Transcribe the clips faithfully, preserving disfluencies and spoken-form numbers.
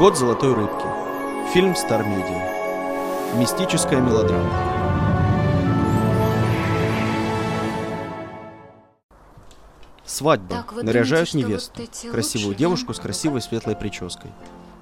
Год золотой рыбки. Фильм Star Media. Мистическая мелодрама. Свадьба. Так, вы Наряжают думаете, невесту. вот эти Красивую лучше, девушку да? с красивой светлой прической.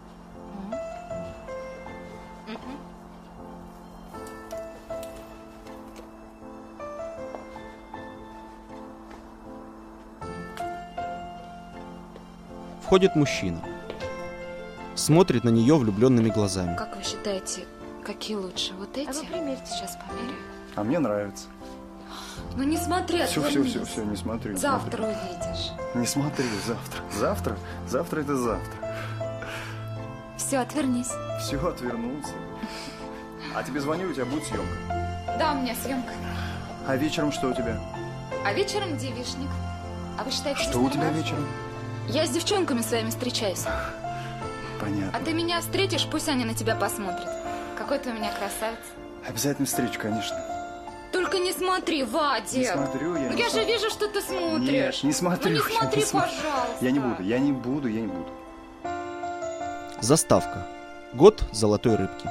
Входит мужчина. Смотрит на нее влюбленными глазами. Как вы считаете, какие лучше? Вот эти? А вы примерьте. Сейчас померяю. А мне нравится. Ну не смотри, Все, все, отвернись. все, все, не смотрю. Не Завтра смотрю. увидишь. Не смотрю, завтра. Завтра? Завтра это завтра. Все, отвернись. Все, отвернулся. А тебе звоню, у тебя будет съемка. Да, у меня съемка. А вечером что у тебя? А вечером девичник. А вы считаете, Что здесь у тебя нормально? вечером? Я с девчонками своими встречаюсь. Понятно. А ты меня встретишь, пусть они на тебя посмотрят. Какой ты у меня красавец. Обязательно встречу, конечно. Только не смотри, Вадик. Не смотрю я. Ну не я см- же вижу, что ты смотришь. Нет, не смотрю. Ну не я смотри, см- пожалуйста. Я не буду, я не буду, я не буду. Заставка. Год золотой рыбки.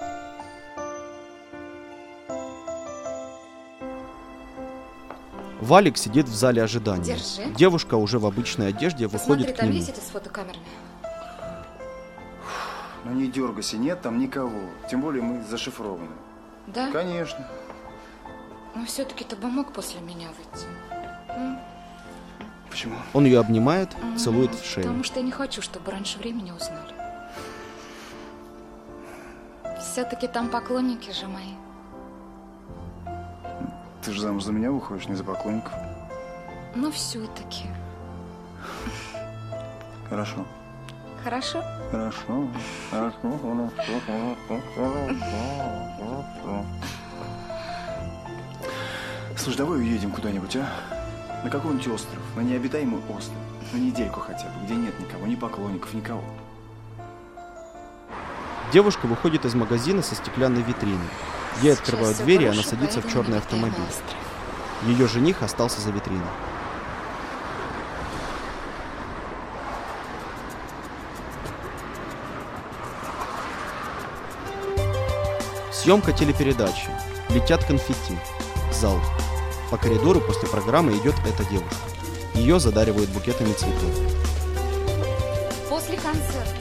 Валик сидит в зале ожидания. Держи. Девушка уже в обычной одежде выходит Посмотри, к там нему. есть эти с фотокамерами? Ну не дергайся, нет там никого. Тем более мы зашифрованы. Да? Конечно. Но все-таки ты бы мог после меня выйти. М? Почему? Он ее обнимает, М, целует в шею. Потому что я не хочу, чтобы раньше времени узнали. Все-таки там поклонники же мои. Ты же замуж за меня выходишь, не за поклонников. Но все-таки. Хорошо. Хорошо? Хорошо. Хорошо. Слушай, давай уедем куда-нибудь, а? На какой-нибудь остров, на необитаемый остров. На недельку хотя бы, где нет никого, ни поклонников, никого. Девушка выходит из магазина со стеклянной витриной. Ей открывают Сейчас двери, и всё она хорошо, садится в поеду черный на автомобиль. необитаемый остров. Ее жених остался за витриной. Съемка телепередачи. Летят конфетти. Зал. По коридору после программы идет эта девушка. Ее задаривают букетами цветов. После концерта.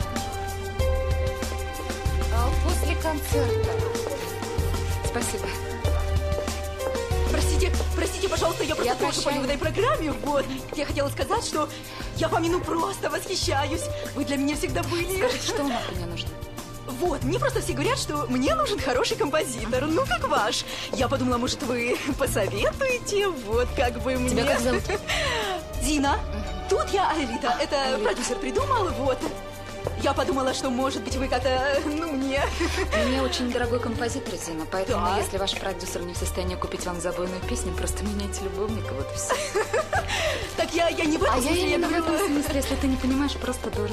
А, После концерта. Спасибо. Простите, простите, пожалуйста, я просто Я тоже прощаю. пою в этой программе. Вот. Я хотела сказать, что я вами ну просто восхищаюсь. Вы для меня всегда были. Скажите, что вам от меня нужно? Вот, мне просто все говорят, что мне нужен хороший композитор. Ну, как ваш. Я подумала, может, вы посоветуете? Вот, как бы мне... Тебя как зовут? Дина. Тут я Алита. Это Алита. продюсер придумал, вот. Я подумала, что, может быть, вы как-то, ну, мне... Мне очень дорогой композитор, Зина, поэтому Да? если ваш продюсер не в состоянии купить вам забойную песню, просто меняйте любовника, вот и все. Так я, я не в этом А я смысле, именно в говорю- этом смысле, если ты не понимаешь, просто дура.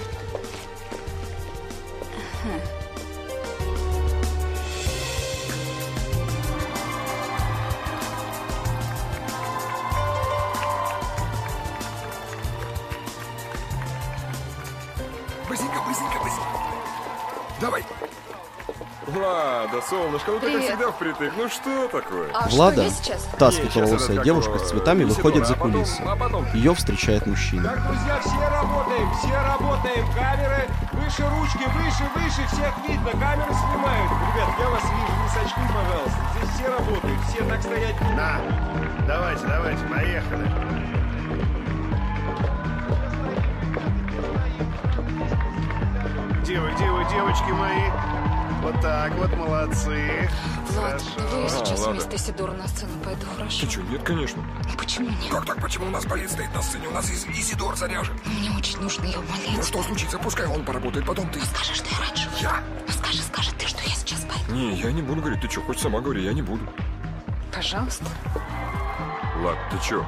Быстренько, быстренько, быстренько. Давай. Влада, солнышко, ну ты как Привет. всегда впритык. Ну что такое? А Влада, что, я сейчас? та Не, щас светловолосая это девушка такого с цветами, Исидора, выходит за а потом- кулисы. а потом- Ее встречает мужчина. Так, друзья, все работаем, все работаем. Камеры выше ручки, выше, выше, всех видно. Камеры снимают. Ребят, я вас вижу, не сочкуй, пожалуйста. Здесь все работают, все так стоять не На, давайте, давайте, поехали. Где вы, где вы, девочки мои? Вот так вот, молодцы. Влад, Хорошо. давай я сейчас ладно. вместо Исидора на сцену пойду, хорошо? Ты что, нет, конечно. Ну почему нет? Как так? Почему у нас болит стоит на сцене? У нас Ис- Изидор заряжен. Ну, мне очень нужно ее умолять. Ну что случится? Пускай он поработает, потом ты. Скажи, что я раньше. Я? Ну скажи, скажи ты, что я сейчас пойду. Не, я не буду говорить. Ты что, хоть сама говори, я не буду. Пожалуйста. Влад, ты что?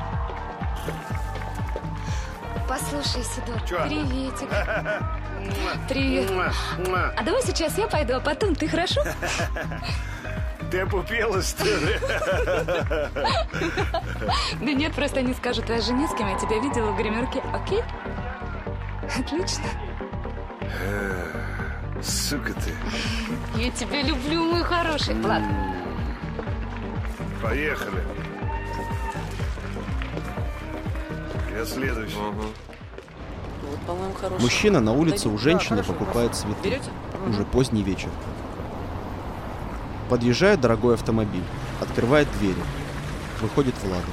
Послушай, Исидор, Чё? приветик. Привет. Муа, муа. А давай сейчас я пойду, а потом ты, хорошо? Ты опупелась, что ли? Да нет, просто они скажут, твоя жена с кем я тебя видела в гримерке, окей? Отлично. Сука ты. Я тебя люблю, мой хороший. Ладно. Поехали. Я следующий. Ага. Вот, по-моему, хороший. Мужчина на улице у женщины Да, хорошо, покупает хорошо. цветы. Берете? Уже поздний вечер. Подъезжает дорогой автомобиль. Открывает двери. Выходит Влада.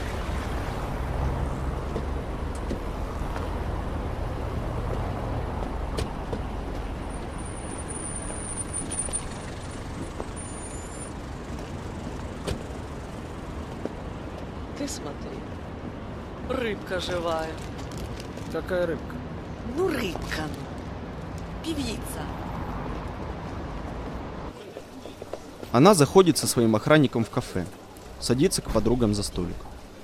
Ты смотри. Рыбка живая. Какая рыбка? Ну, рыбка. Певица. Она заходит со своим охранником в кафе. Садится к подругам за столик.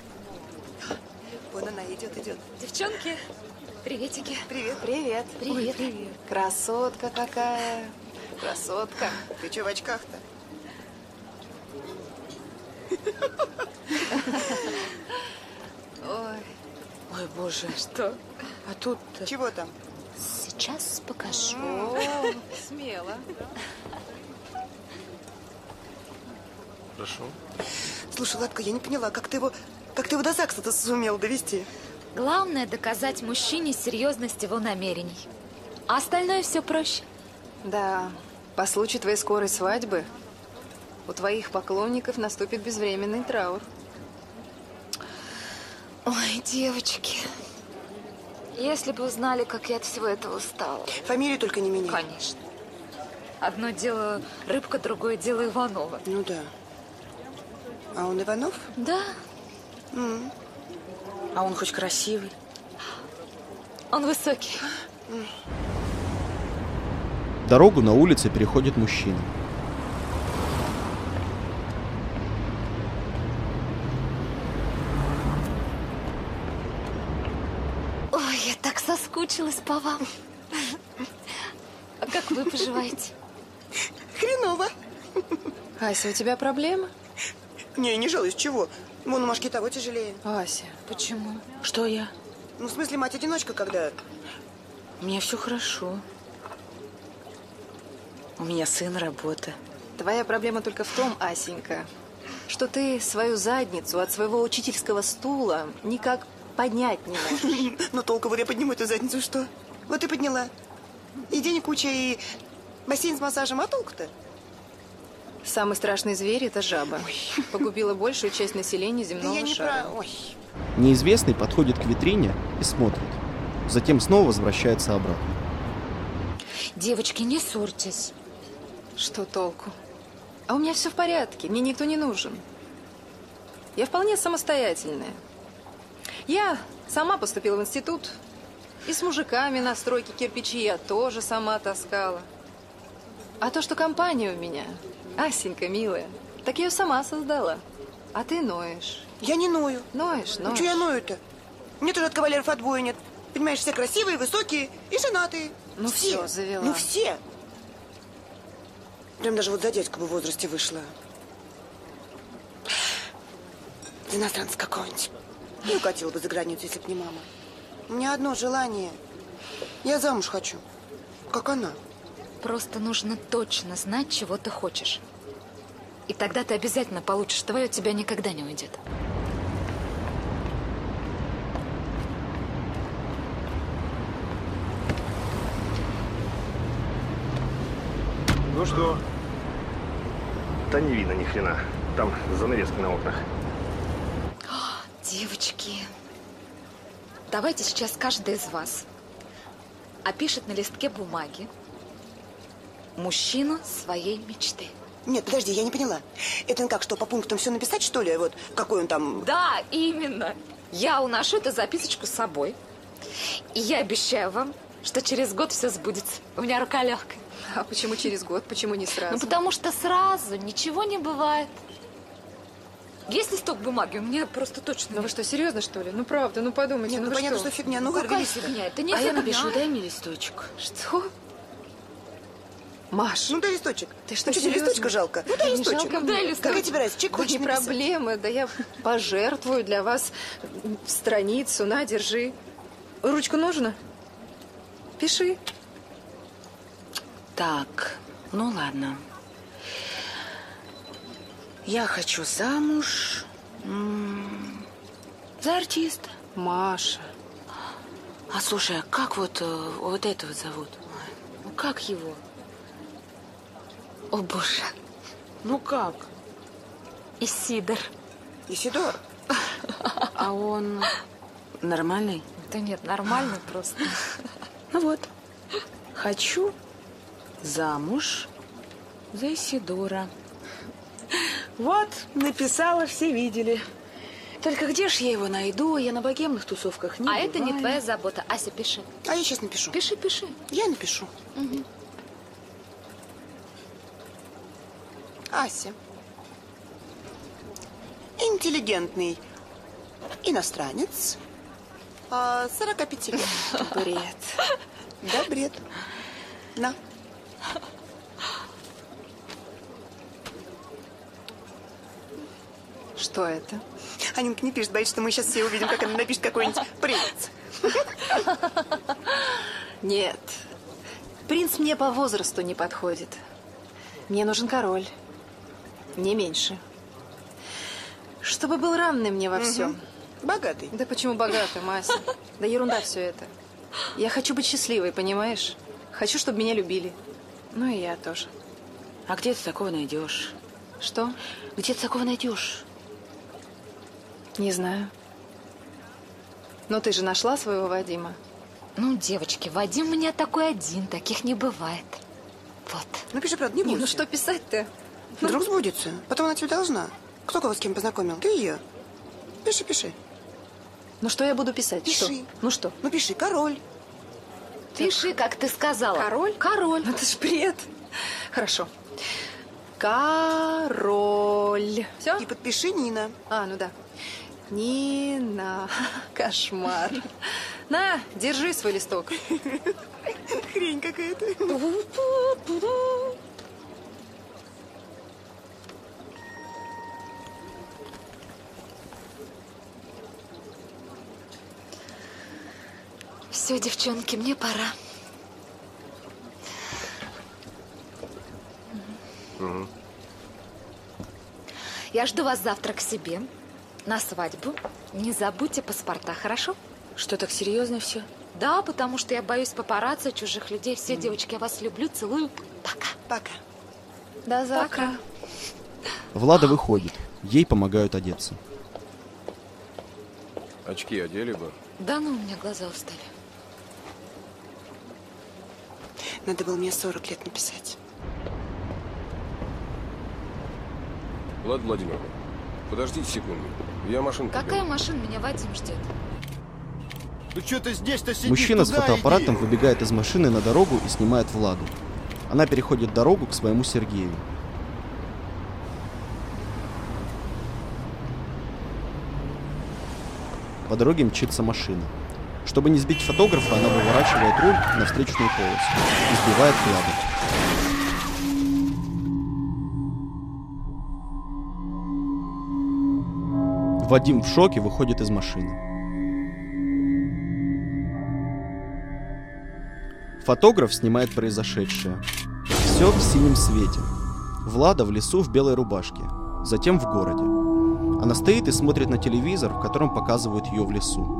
Вон она идет, идет. Девчонки, приветики. Привет, привет. Привет. привет. Красотка какая. Красотка. Ты че в очках-то? Ой. Ой, боже. Что? А тут... Чего там? Сейчас покажу. О, смело. Хорошо. Слушай, Ладка, я не поняла, как ты его, как ты его до ЗАГСа-то сумел довести? Главное доказать мужчине серьезность его намерений. А остальное все проще. Да, по случаю твоей скорой свадьбы у твоих поклонников наступит безвременный траур. Ой, девочки. Если бы узнали, как я от всего этого устала. Фамилию только не меняй. Конечно. Одно дело Рыбка, другое дело Иванова. Ну да. А он Иванов? Да. М. А он хоть красивый? Он высокий. Дорогу на улице переходит мужчина. Ой, я так соскучилась по вам. А как вы поживаете? Хреново. Ася, у тебя проблемы? Не, не жалуюсь, чего? Вон у Машки того тяжелее. Ася, Почему? Что я? Ну, в смысле, мать-одиночка, когда... У меня все хорошо. У меня сын, работа. твоя проблема только в том, Асенька, что ты свою задницу от своего учительского стула никак поднять не можешь. Ну, толку, вот я подниму эту задницу, что? Вот и подняла. И денег куча, и бассейн с массажем, а толку-то? Самый страшный зверь – это жаба. Погубила большую часть населения земного Я не шара. про... Ой. Неизвестный подходит к витрине и смотрит. Затем снова возвращается обратно. Девочки, не ссорьтесь. Что толку? А у меня все в порядке, мне никто не нужен. Я вполне самостоятельная. Я сама поступила в институт. И с мужиками на стройке кирпичи я тоже сама таскала. А то, что компания у меня, Асенька, милая, так я ее сама создала. А ты ноешь. Я не ною. Ноешь, Ну, ноешь. что я ною-то? Мне тоже от кавалеров отбоя нет. Понимаешь, все красивые, высокие и женатые. Ну, все. всё, завела. Ну, все. Прям даже вот за дядьку бы в возрасте вышла. За иностранца какого-нибудь. И укатила бы за границу, если б не мама. У меня одно желание. Я замуж хочу. Как она. Просто нужно точно знать, чего ты хочешь. И тогда ты обязательно получишь. Твое от тебя никогда не уйдет. Ну что? Да не видно ни хрена. Там занавески на окнах. Девочки, давайте сейчас каждый из вас опишет на листке бумаги мужчину своей мечты. Нет, подожди, я не поняла. Это как, что по пунктам все написать, что ли? Вот какой он там... Да, именно. Я уношу эту записочку с собой. И я обещаю вам, что через год все сбудется. У меня рука легкая. А почему через год? Почему не сразу? Ну, потому что сразу ничего не бывает. Есть листок бумаги? У меня просто точно... Ну вы что, серьезно, что ли? Ну правда, ну подумайте. Нет, ну вы понятно, что? что фигня. Ну, Какая вырвались. фигня? Это не А я фигня. напишу, дай мне листочек. Что? Маш, Ну, дай листочек. ты что, Ну, что тебе серьезно? листочка жалко? Ну, Да дай не листочек. жалко мне. Дай листочек. Какая тебе разница? Чек Да хочешь не написать? проблема, да я пожертвую для вас страницу. На, держи. Ручку нужно? Пиши. Так, ну ладно. Я хочу замуж м, за артиста. Маша. А слушай, а как вот, э, вот этого зовут? Ну как его? О, боже. Ну как? Исидор. Исидор? А он нормальный? Да нет, нормальный просто. Ну вот. Хочу замуж за Исидора. Вот, написала, все видели. Только где ж я его найду? Я на богемных тусовках не А бываю. это не твоя забота. Ася, пиши. А я сейчас напишу. Пиши, пиши. Я напишу. Угу. Ася. Интеллигентный иностранец. а, сорока пяти лет. Бред. Да, бред. На. Что это? Анинка не пишет, боится, что мы сейчас все увидим, как она напишет какой-нибудь принц. Нет. Принц мне по возрасту не подходит. Мне нужен король. Не меньше. Чтобы был равный мне во всем. Богатый. Да почему богатый, Мася? Да ерунда все это. Я хочу быть счастливой, понимаешь? Хочу, чтобы меня любили. Ну и я тоже. А где ты такого найдешь? Что? Где ты такого найдешь? Не знаю. Но ты же нашла своего Вадима? Ну, девочки, Вадим у меня такой один, таких не бывает. Вот. Ну, пиши, правда, не Не, бойся. ну что писать-то? Вдруг сбудется. Потом она тебе должна. Кто кого с кем познакомил? Ты ее. Пиши, пиши. Ну что я буду писать? Пиши. Что? Ну что? Ну, пиши, король. Пиши, как ты сказала. Король? Король. Это ж бред. Хорошо. Король. Все? И подпиши Нина. А, ну да. Нина. Кошмар. На, держи свой листок. Хрень какая-то. Все, девчонки, мне пора. Угу. Я жду вас завтра к себе на свадьбу. Не забудьте паспорта, хорошо? Что, так серьезно все? Да, потому что я боюсь папарацци, чужих людей. Все, девочки, я вас люблю, целую. Пока. Пока. До завтра. Пока. Влада выходит. Ей помогают одеться. Очки одели бы. Да ну, у меня глаза устали. Надо было мне сорок лет написать. Влада Владимировна, подождите секунду. Я машинку Какая беру. машина? Меня Вадим ждет. Ну что ты здесь-то сидишь? Мужчина с Туда фотоаппаратом иди. выбегает из машины на дорогу и снимает Владу. Она переходит дорогу к своему Сергею. По дороге мчится машина. Чтобы не сбить фотографа, она выворачивает руль на встречную полосу и сбивает Владу. Вадим в шоке выходит из машины. Фотограф снимает произошедшее. Все в синем свете. Влада в лесу в белой рубашке, затем в городе. Она стоит и смотрит на телевизор, в котором показывают ее в лесу.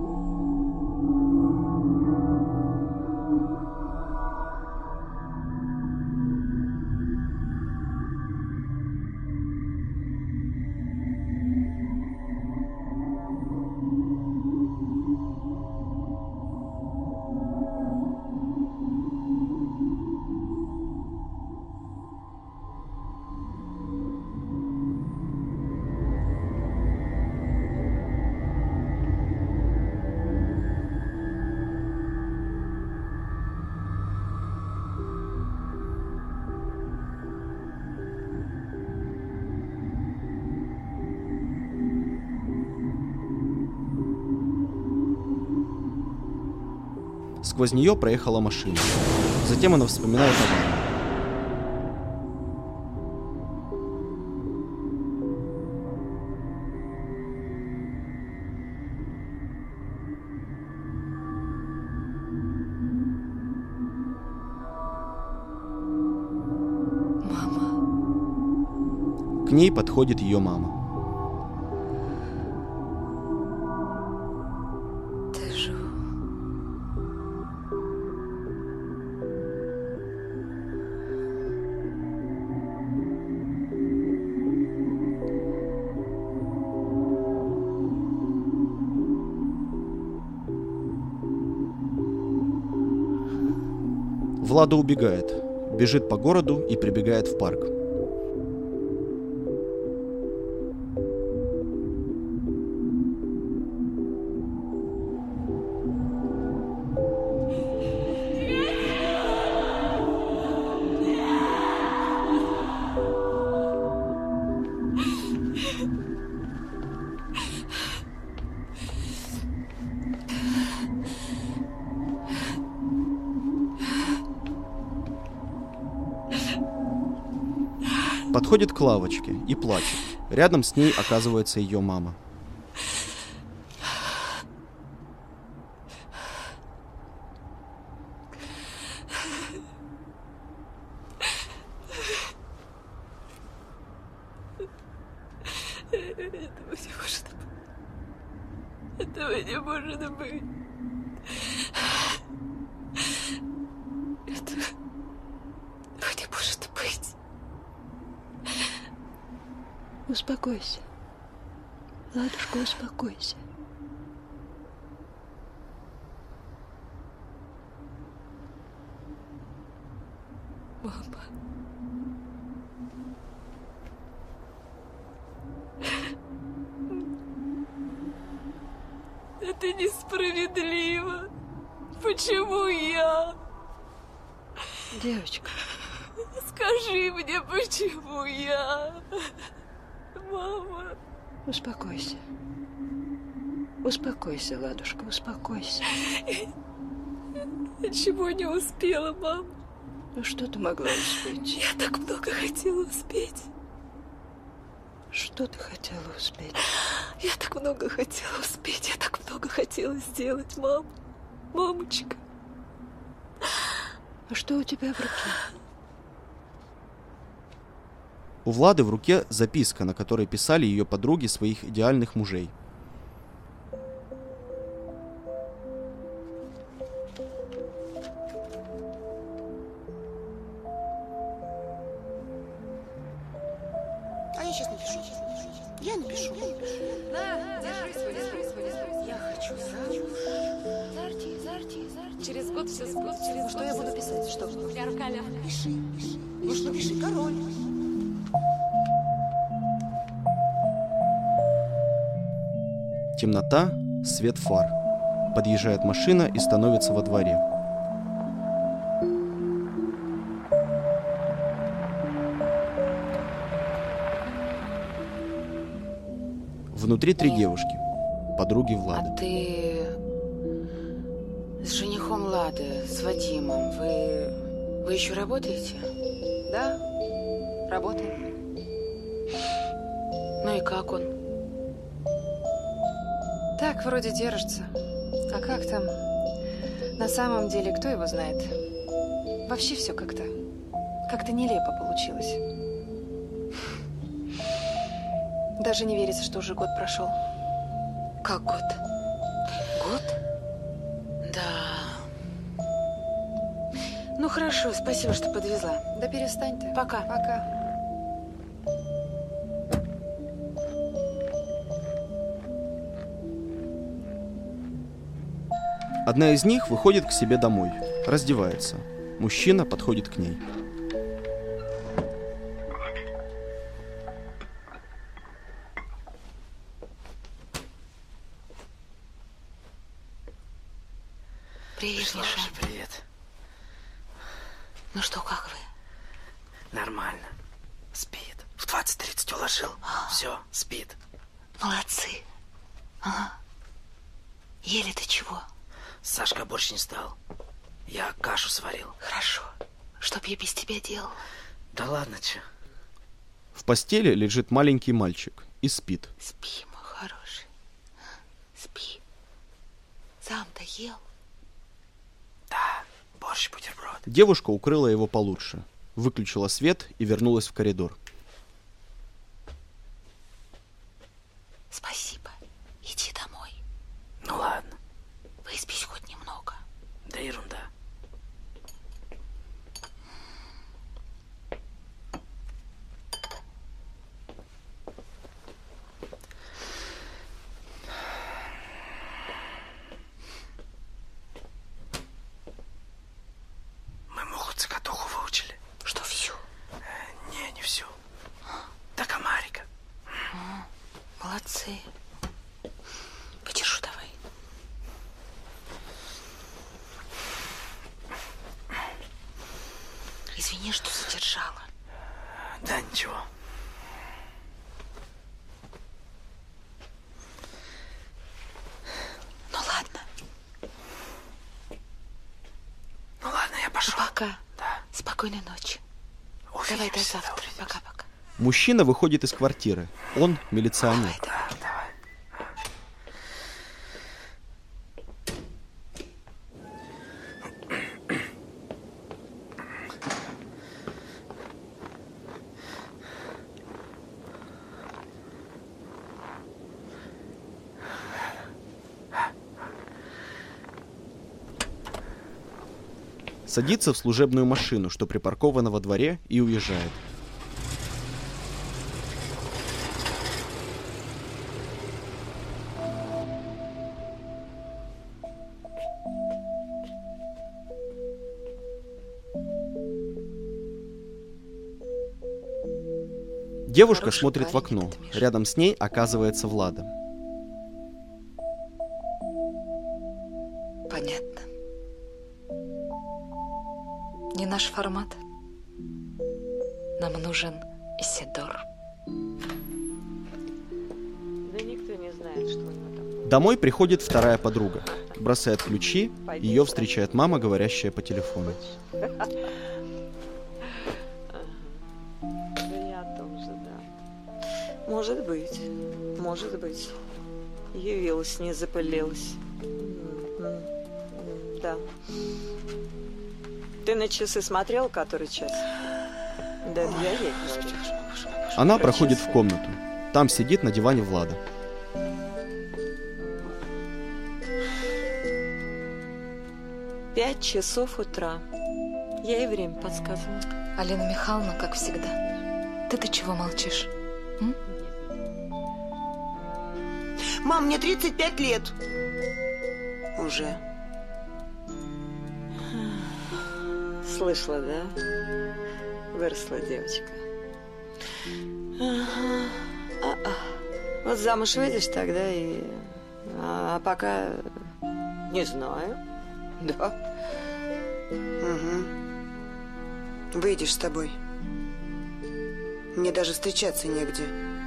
Сквозь нее проехала машина. Затем она вспоминает аварию. К ней подходит ее мама. Ты жив? Влада убегает, бежит по городу и прибегает в парк. Подходит к лавочке и плачет. Рядом с ней оказывается ее мама. Этого не может быть. Этого не может быть. Этого не может быть. Успокойся. Ладушка, успокойся. Мама. Это несправедливо. Почему я? Девочка. Скажи мне, почему я? Мама. Успокойся. Успокойся, Ладушка, успокойся. Чего не успела, мам? Ну что ты могла успеть? Я так много хотела успеть. Что ты хотела успеть? Я так много хотела успеть, я так много хотела сделать, мам. Мамочка. А что у тебя в руке? У Влады в руке записка, на которой писали ее подруги своих идеальных мужей. А я сейчас напишу. Я напишу. На, держи свой, держи свой, держи. Я хочу замуж. Зарти, зарти, зарти. Через год все сбудется. Через Ну год что я все буду писать? Что? Ля-ля. Пиши, пиши. Ну что, пиши, король. Темнота, свет фар. Подъезжает машина и становится во дворе. Внутри три девушки, подруги Влады. А ты с женихом Лады, с Вадимом, вы, вы еще работаете? Да, работаем. Ну и как он? Так, вроде держится. А как там? На самом деле, кто его знает? Вообще все как-то... Как-то нелепо получилось. Даже не верится, что уже год прошел. Как год? Год? Да. Ну хорошо, спасибо, что подвезла. Да перестань ты. Пока. Пока. Одна из них выходит к себе домой, раздевается. Мужчина подходит к ней. Привет, Слава, Миша. привет. Ну что, как вы? Нормально. Спит. В двадцать тридцать уложил. Все, спит. Молодцы. Ага. Ели-то чего? Сашка борщ не стал. Я кашу сварил. Хорошо. Чтоб я без тебя делал. Да ладно, че. В постели лежит маленький мальчик и спит. Спи, мой хороший. Спи. Сам-то ел? Да, борщ, бутерброд. Девушка укрыла его получше, выключила свет и вернулась в коридор. Извини, что задержала. Да ничего. Ну ладно. Ну ладно, я пошел. Ну, пока. Да. Спокойной ночи. Увидимся. Давай до завтра. Увидимся. Пока-пока. Мужчина выходит из квартиры. Он милиционер. Да, давай. Садится в служебную машину, что припаркована во дворе, и уезжает. Девушка Хороший смотрит в парень, окно. это Миша. Рядом с ней оказывается Влада. Понятно. Не наш формат. Нам нужен Исидор. Да никто не знает, что у него там. Домой приходит вторая подруга. Бросает ключи, ее встречает мама, говорящая по телефону. Да я о том же, да. Может быть, может быть. Явилась, не запылилась. М, м, Да. Ты на часы смотрел, который час? Да, я ей. Она проходит в комнату. Там сидит на диване Влада. Пять часов утра. Я ей время подсказывала. Алина Михайловна, как всегда. Ты-то чего молчишь? М? Мам, мне тридцать пять лет. Уже. Слышала, да? Выросла девочка. Ага. А-а. Вот замуж выйдешь тогда и... А, а пока... Не знаю. Да. Угу. Выйдешь с тобой. Мне даже встречаться негде.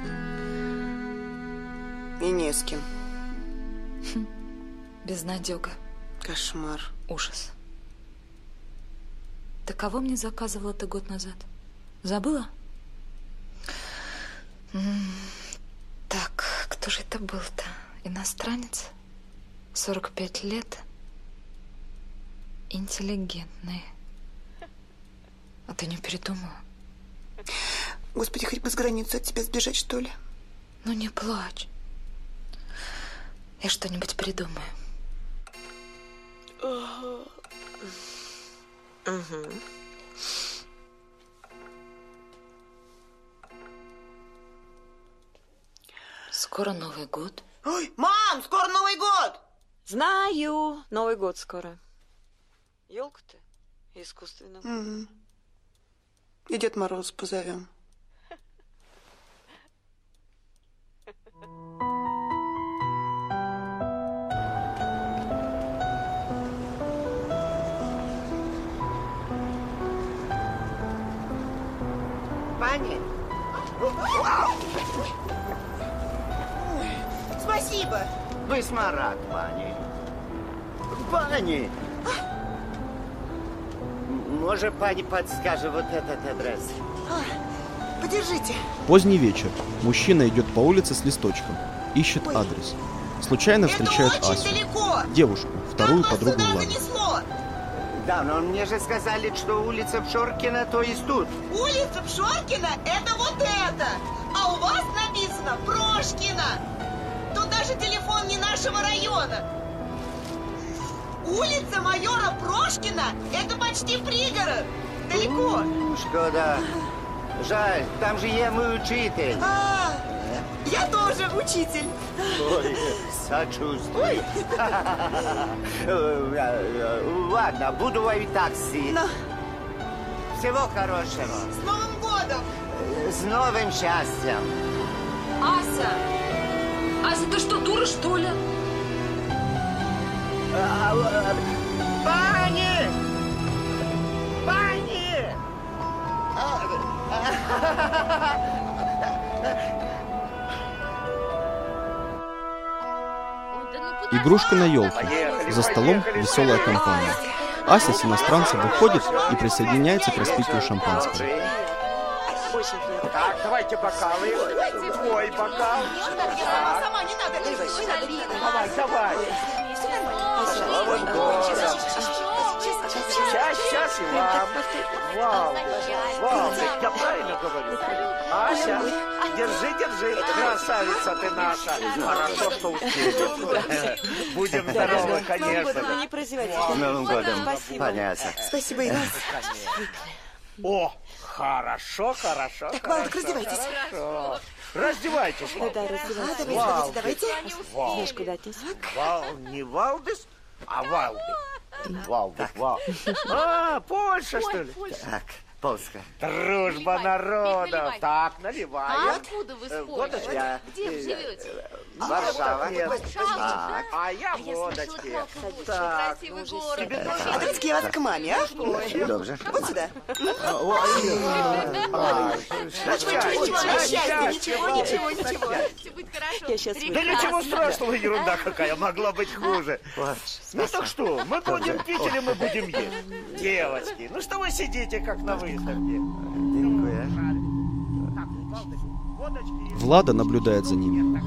И не с кем. Безнадега. Кошмар. Ужас. Ты кого мне заказывала ты год назад? Забыла? М, Так, кто же это был-то? Иностранец? сорок пять лет? Интеллигентный. А ты не передумала? Господи, хоть бы с границы от тебя сбежать, что ли? Ну не плачь. Я что-нибудь придумаю. Угу. Скоро Новый год. Ой, мам, скоро Новый год! Знаю. Новый год скоро. Елка-то искусственная. Угу. И Дед Мороз позовем. Пани? Спасибо. Весьма пани. Пани! Может, пани подскажет вот этот адрес? А, подержите. Поздний вечер. Мужчина идет по улице с листочком. Ищет Ой. адрес. Случайно встречает Это очень Асю. далеко. Девушку, вторую Как вас подругу сюда Влады. занесло? Да, но мне же сказали, что улица Пшоркина, то есть тут. Улица Пшоркина – это вот это. А у вас написано Прошкина. Тут даже телефон не нашего района. Улица майора Прошкина – это почти пригород. Далеко. Шкода. Жаль, там же я мой учитель. А, я тоже учитель. Ой, сочувствую. Ладно, буду ловить такси. Но Всего хорошего. с Новым годом. С новым счастьем. Ася! Ася, ты что, дура, что ли? Пани! Пани! Игрушка на елке. За столом веселая компания. Ася с иностранцем выходит и присоединяется к распитию шампанского. Так, давайте бокалы. Твой бокал. Сама не надо. Давай, давай. Сейчас, сейчас и вам. Валдик, Валдик, я правильно говорю? Ася, держи, держи, красавица ты наша. Хорошо, что успели. Будем здоровы, конечно. Ну, не прозевайте. С Новым годом. Спасибо. Понятно. Спасибо, и вас. О, хорошо, хорошо. Так, Валдик, раздевайтесь. Хорошо. Раздевайтесь. Да, да, раздевайтесь. Давайте, Валдик. давайте. Вал. Ешь куда отнесу. Вал, не Валдис, а Валдик. Валдик, Вал. А, Польша, что ли? Так, Польска. Дружба народов. наливай. Так, наливаем. А откуда вы с Э, Польши? водочки. Где вы живете? Варшава. Варшава. Так, а я А я водочки. слышала, Колокольчик, Так, красивый город. тебе А давайте я вас к маме, а? Dobrze. Вот сюда. Счастье, Ничего, ничего, ничего. Все будет хорошо. Я сейчас Да ничего страшного, ерунда какая, могла быть хуже. Ну так что, мы будем пить или мы будем есть? Девочки, ну что вы сидите, как на выставке? Влада наблюдает за ними.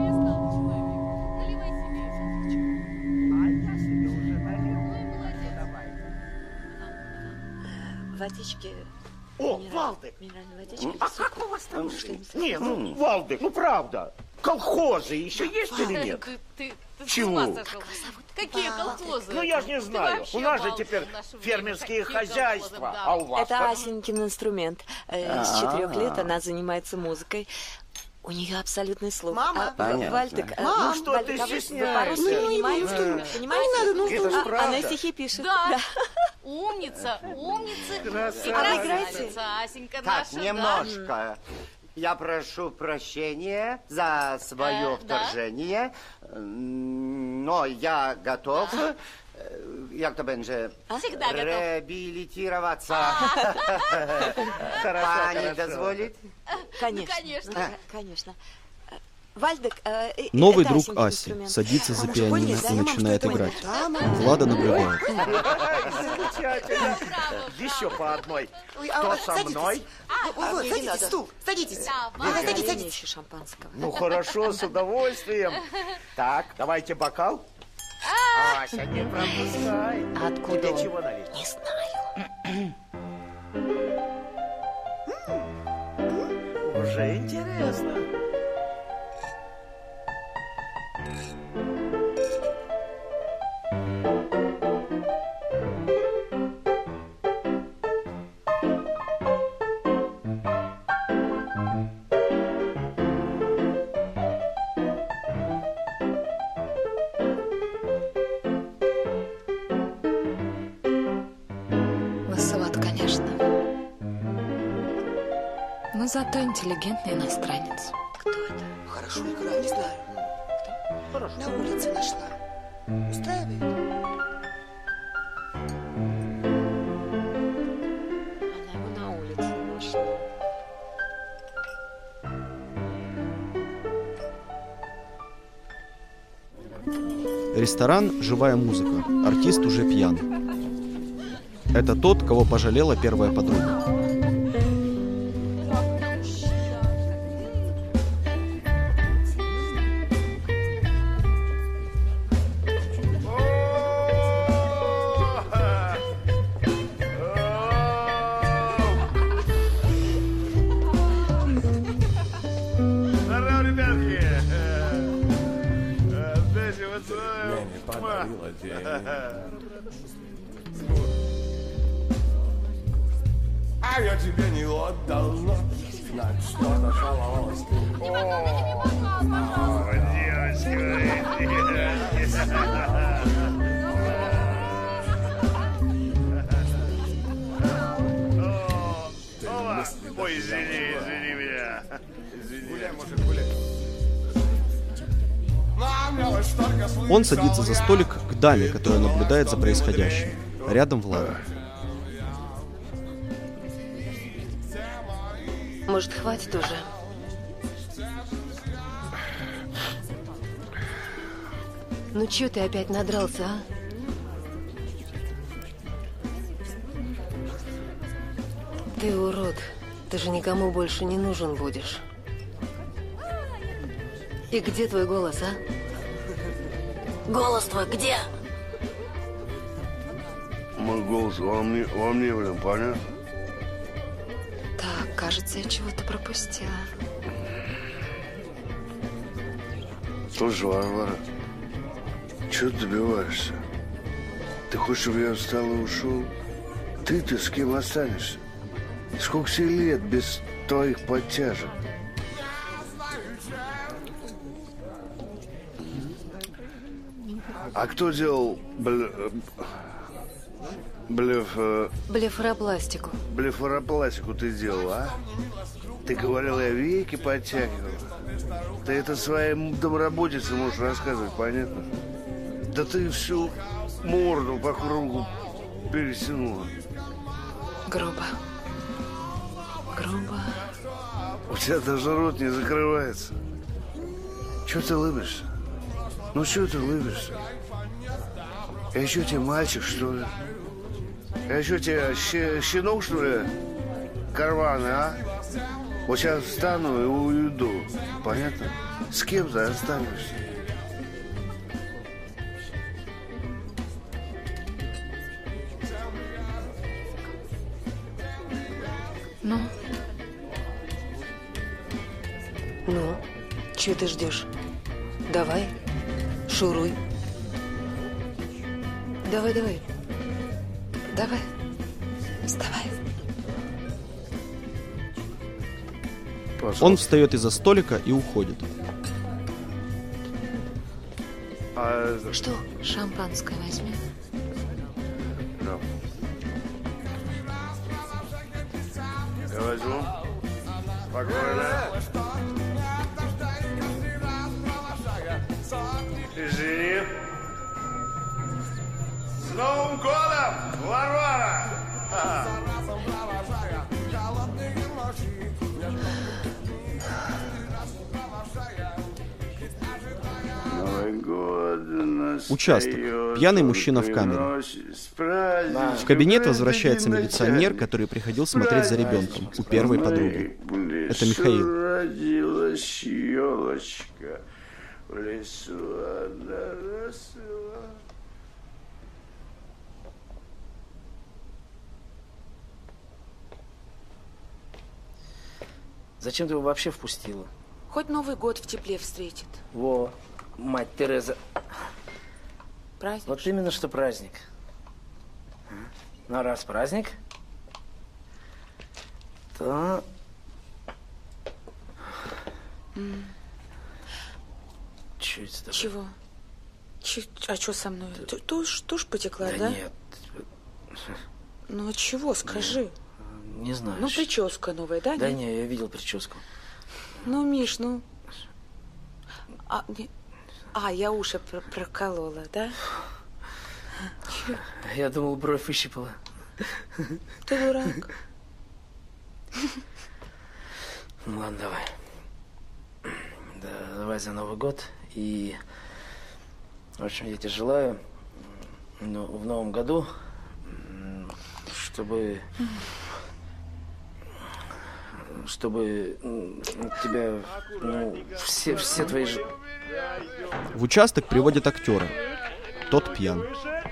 Водички. О, Валдик! Минеральной водички. А как у вас там? Не, ну, Валдик, ну правда. Колхозы еще есть или нет? Ты, ты, ты Чего? с ума сошел. Какие колхозы? Ну я же не Ты знаю. вообще У нас же балда теперь в наше время. фермерские Какие хозяйства. колхозы, да. А у вас Это как? Асенькин инструмент. Э, С четырех лет она занимается музыкой. У нее абсолютный слух. Мама? А, Понятно. Вальдик, э, Мам, ну, что Вальдик, ты а вы стесняешься? по-русски Ну, понимаете? ну, Понимаете? не надо, ну, А, это ж правда. она стихи пишет. Да. Умница, умница. Красавица. И красавица, Асенька Так, наша, да. немножко. Я прошу прощения за свое Э, да? вторжение, но я готов. Jak to będzie? Всегда готов. Реабилитироваться. Хорошо, Pani хорошо. дозволит? Конечно. Конечно. Ну, конечно. Вальдик, э, э, Новый это друг Асенькин Аси инструмент. садится за Мама же пианино поняли, да, и мам, начинает что это играть. Да, мама. Влада наблюдает. Замечательно. Еще по одной. Ой, а Кто вот со садитесь. мной? Вот, вот, мне не садитесь, надо. стул, садитесь. Давай. Вы садитесь, Мне садитесь. еще шампанского. Ну хорошо, с удовольствием. Так, давайте бокал. Ася, не пропускай. Откуда Тебе он? чего налить? Не знаю. Уже интересно. Лысоват, конечно. Но зато интеллигентный иностранец. Кто это? Хорошо играет. Не знаю. Кто? На улице нашла. Устраивает? Она его на улице нашла. Ресторан «Живая музыка». Артист уже пьян. Это тот, кого пожалела первая подруга. Здорово, ребятки! Дайте поцелую. А я тебе не отдал, но знать, что нашалось. О, девочки. Ой, извини, извини меня. Гуляй, может, гуляй. Нам только слышал Он садится за я. столик к даме, которая наблюдает за происходящим. Рядом Влада. Может, хватит уже? Ну чё ты опять надрался, а? Ты урод. Ты же никому больше не нужен будешь. И где твой голос, а? Голос твой где? Мой голос во мне, во мне, блин, понятно? Так, кажется, я чего-то пропустила. Слушай, Варвара, чего ты добиваешься? Ты хочешь, чтобы я встал и ушел? Ты-то с кем останешься? Сколько тебе лет без твоих подтяжек? А кто делал блеф... блеф... Блефаропластику. Блефаропластику ты делал, а? Ты говорил, я веки подтягивал. Ты это своим домработницам можешь рассказывать, понятно? Да ты всю морду по кругу перетянула. Грубо. Грубо. У тебя даже рот не закрывается. Чего ты улыбишься? Ну, чего ты улыбишься? Я что, тебе мальчик, что ли? Я что, тебе щ- щенок, что ли? Карваны, а? Вот сейчас встану и уйду. Понятно? С кем ты останешься? Ну? Ну, чего ты ждешь? Давай, шуруй. Давай, давай. Давай. Вставай. Он встает из-за столика и уходит. А... Что? Шампанское возьми. Да. Я возьму. Спокойно. Извини. С Новым годом, Варвара! Участок. Пьяный мужчина в камере. В кабинет возвращается милиционер, который приходил смотреть за ребенком у первой подруги. Это Михаил. Родилась елочка в лесу, она росла. Зачем ты его вообще впустила? Хоть Новый год в тепле встретит. Во, мать Тереза. Праздник. Вот именно что праздник. Ну, а раз праздник, то... М. Чё это с тобой? Чего? Че- а что со мной? Ты тушь, тушь потекла, Да да? нет. Ну а чего, скажи. Не знаю. Ну, прическа новая, да? Да нет? не, я видел прическу. Ну, Миш, ну... А, не- а, я уши пр- проколола, да? Чё? Я думал, бровь выщипала. Ты дурак. Ну ладно, давай. Да, давай за Новый год. И, в общем, я тебе желаю, ну, в новом году, м, чтобы... Чтобы м, тебя, ну, все, все твои... ж- В участок приводят актера. Тот пьян.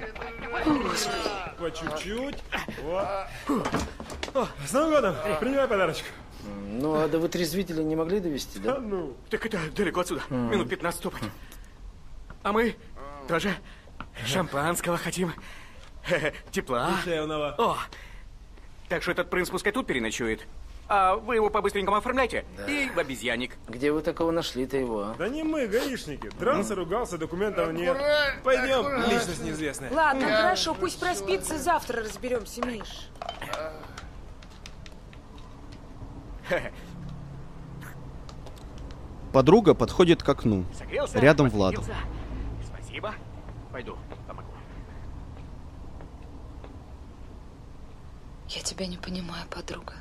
По чуть-чуть. О, с Новым годом! Принимай подарочек. Ну, а до вытрезвителя не могли довести, да? Ну, Так это далеко отсюда. М. Минут пятнадцать топать. А мы тоже шампанского хотим. Тепла. Душевного. О, так что этот принц пускай тут переночует. А вы его по-быстренькому оформляйте. Да. И в обезьянник. Где вы такого нашли-то его, а? Да не мы, гаишники. Дрался, ругался, документов нет. Пойдем, личность неизвестная. Ладно, хорошо, пусть проспится, завтра разберемся, Миш. Подруга подходит к окну. Согрелся? Рядом Влад. Посветился? Спасибо. Пойду, помогу. Я тебя не понимаю, подруга.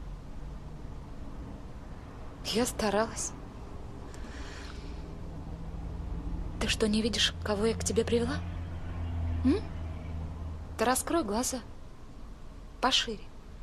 Я старалась. Ты что, не видишь, кого я к тебе привела? М? Ты раскрой глаза. Пошире.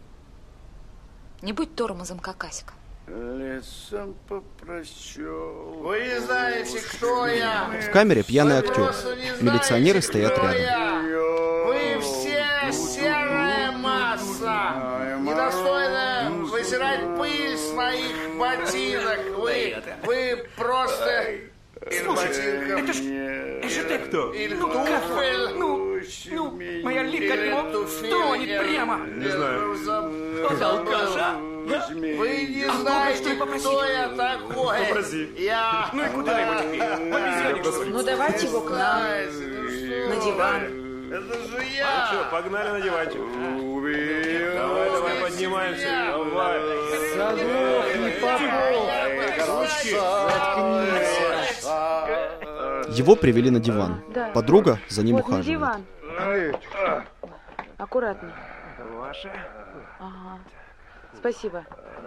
Не будь тормозом, как Аська. Лесом попрощу. Вы не знаете, кто я. В камере пьяный Вы актер. просто не знаете, Милиционеры стоят кто рядом. я. Вы все серая масса, недостойная вытирать пыль с моих ботинок. Вы, вы просто... Или ботинком, это ж... Это же ты кто? или Ну, туфель. Ну, ну, моя лика от него тронет прямо. Не знаю. От алкаша? Вы не А знаете, ну-ка, что кто я такой. Попроси. Я... Ну и куда его теперь? В обезьянник? Ну давайте его к нам. На диван. Это же я. Ну что, погнали на диванчик. Давай, давай, поднимаемся. Давай. Заглохни, Попов. Его привели на диван. Да. Подруга за ним Вот на ухаживает. диван. Аккуратно. Ваша? Ага. Спасибо.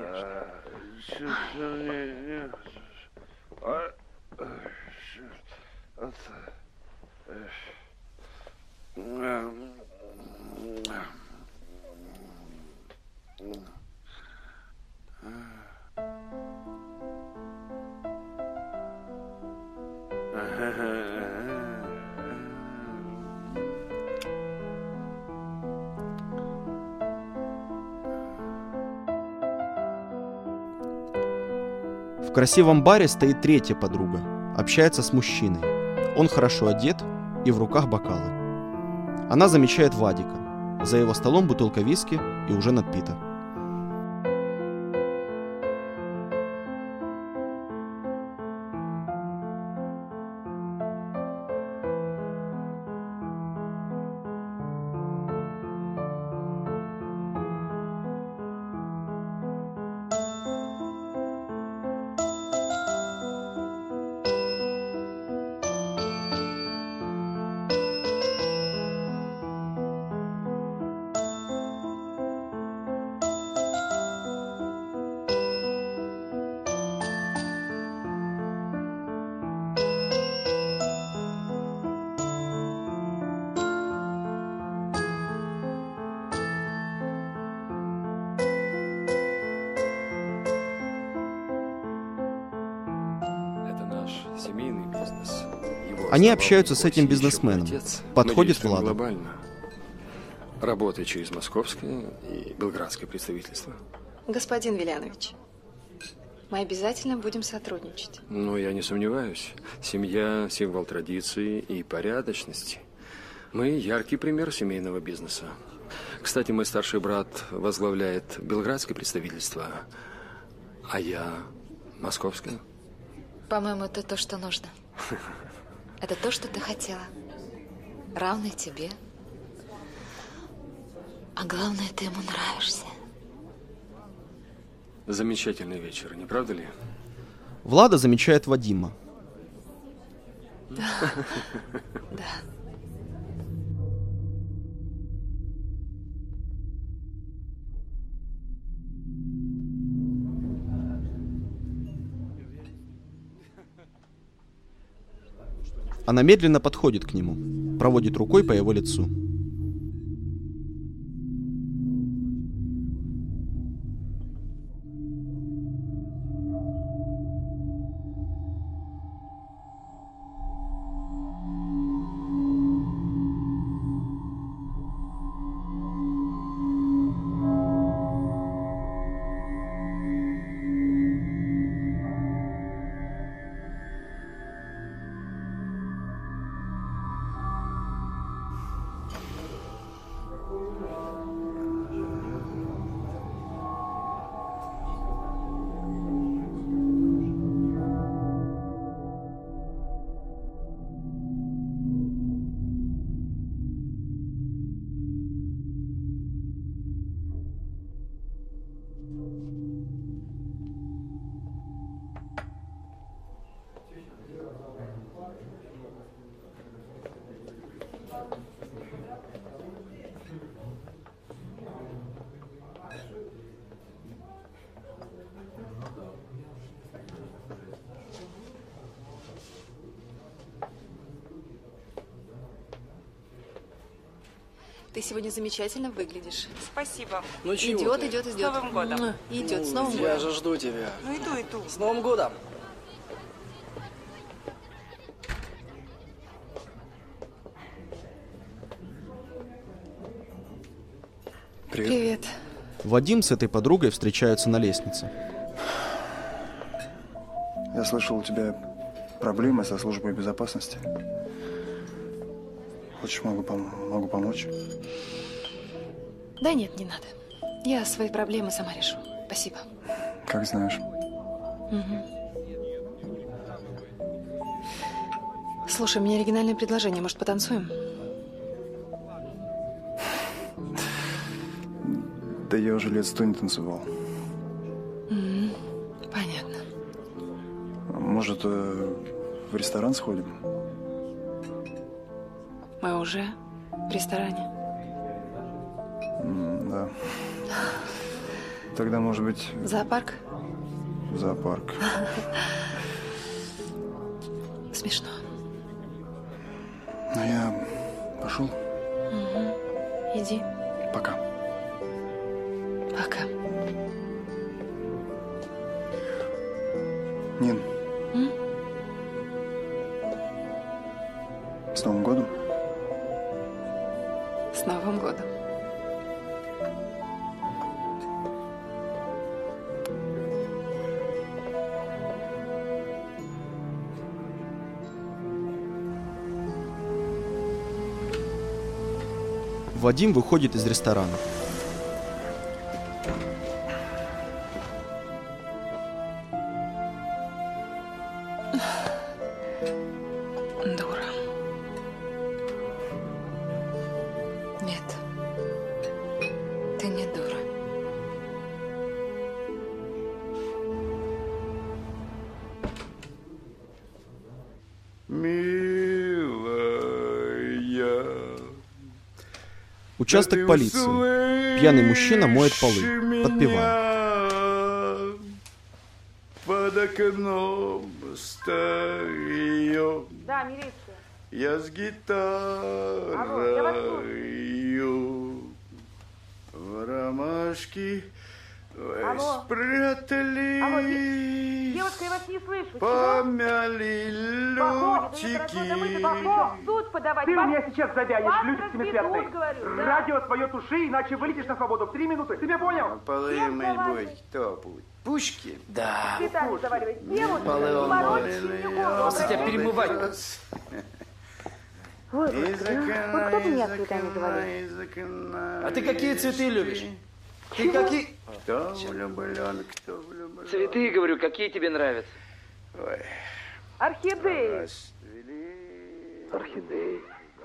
В красивом баре стоит третья подруга. Общается с мужчиной. Он хорошо одет и в руках бокалы. Она замечает Вадика. За его столом бутылка виски и уже надпита. Семейный бизнес. Его Они основал общаются с его этим отец, бизнесменом. отец. Подходит Мы действуем Влада. глобально. Работая через московское и белградское представительство. Господин Вилянович, мы обязательно будем сотрудничать. Ну, я не сомневаюсь. Семья – символ традиции и порядочности. Мы – яркий пример семейного бизнеса. Кстати, мой старший брат возглавляет белградское представительство, а я – московское. По-моему, это то, что нужно. Это то, что ты хотела. Равный тебе. А главное, ты ему нравишься. Замечательный вечер, не правда ли? Влада замечает Вадима. Да. Она медленно подходит к нему, проводит рукой по его лицу. Ты сегодня замечательно выглядишь. Спасибо. Ну чего Идет, ты? идет, идет. С Новым годом. Идет, с Ну, Новым я годом. же жду тебя. Ну иду, иду. С Новым годом! Привет. Привет. Вадим с этой подругой встречаются на лестнице. Я слышал, у тебя проблемы со службой безопасности. Хочешь, могу, пом- могу помочь? Да нет, не надо. Я свои проблемы сама решу. Спасибо. Как знаешь. Мгм. Слушай, у меня оригинальное предложение. Может, потанцуем? Да я уже лет сто не танцевал. М, Понятно. Может, э, в ресторан сходим? Мы уже в ресторане. М, Да. Тогда, может быть, Зоопарк? в зоопарк. Смешно. Ну, я пошел. Мгм. Иди. Пока. Пока. Нин, М? с Новым годом. С Новым годом. Вадим выходит из ресторана. Дура. Нет. Ты не дура. Милая. Участок да ты полиции. Пьяный мужчина моет полы. услышь Подпевает. меня. Под окном стою. Да, милиция. Я с Алло, я вас гитарою в ромашки вы Алло. спрятали. Алло, де- девушка, я вас не слышу. Чего? Помяли Пахом, это лютики. не Пахом, в суд подавать. Ты Вас- меня сейчас завянешь, вас люди разведут, смертные. говорю, да. Радио свое туши, иначе вылетишь на свободу в три минуты. Ты меня понял? Полы Всем мыть давай. будет кто будет? Пушкин? Да. Виталий заваривает. Девушка, Полы он морочите моет. мне голову. Просто тебя перемывать. Вот, Из вот кто окна, меня из цветами окна, завалил? из окна. А ты какие цветы любишь? Ты какие... Кто влюблен, кто влюблен. Цветы, говорю, какие тебе нравятся? Ой, Орхидеи. расцвели. Орхидеи.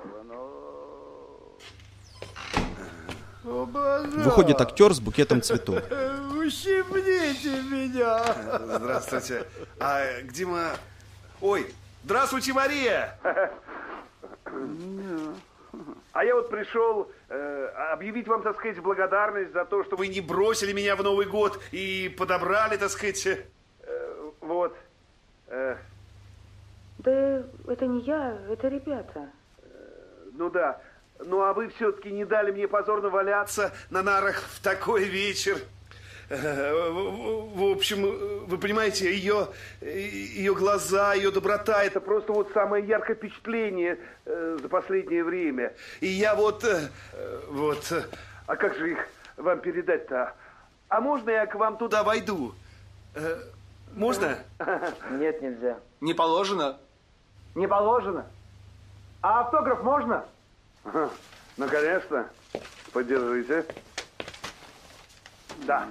Выходит актер с букетом цветов. Ущипните меня. Здравствуйте. А где мы... Ой, здравствуйте, Мария. А я вот пришел э, объявить вам, так сказать, благодарность за то, что Вы не бросили меня в Новый год и подобрали, так сказать... э, вот. э, Да это не я, это ребята. ну да. Ну а вы все-таки не дали мне позорно валяться. на нарах в такой вечер. Э, В в общем, вы понимаете, ее, ее глаза, ее доброта, это Это просто вот самое яркое впечатление э, за последнее время. И я вот, э, вот, э, А как же их вам передать-то? А можно я к вам туда туда войду. Э, Можно? Нет, нельзя. Не положено. Не положено. А автограф можно? Ага, ну, конечно. Подержите. Да.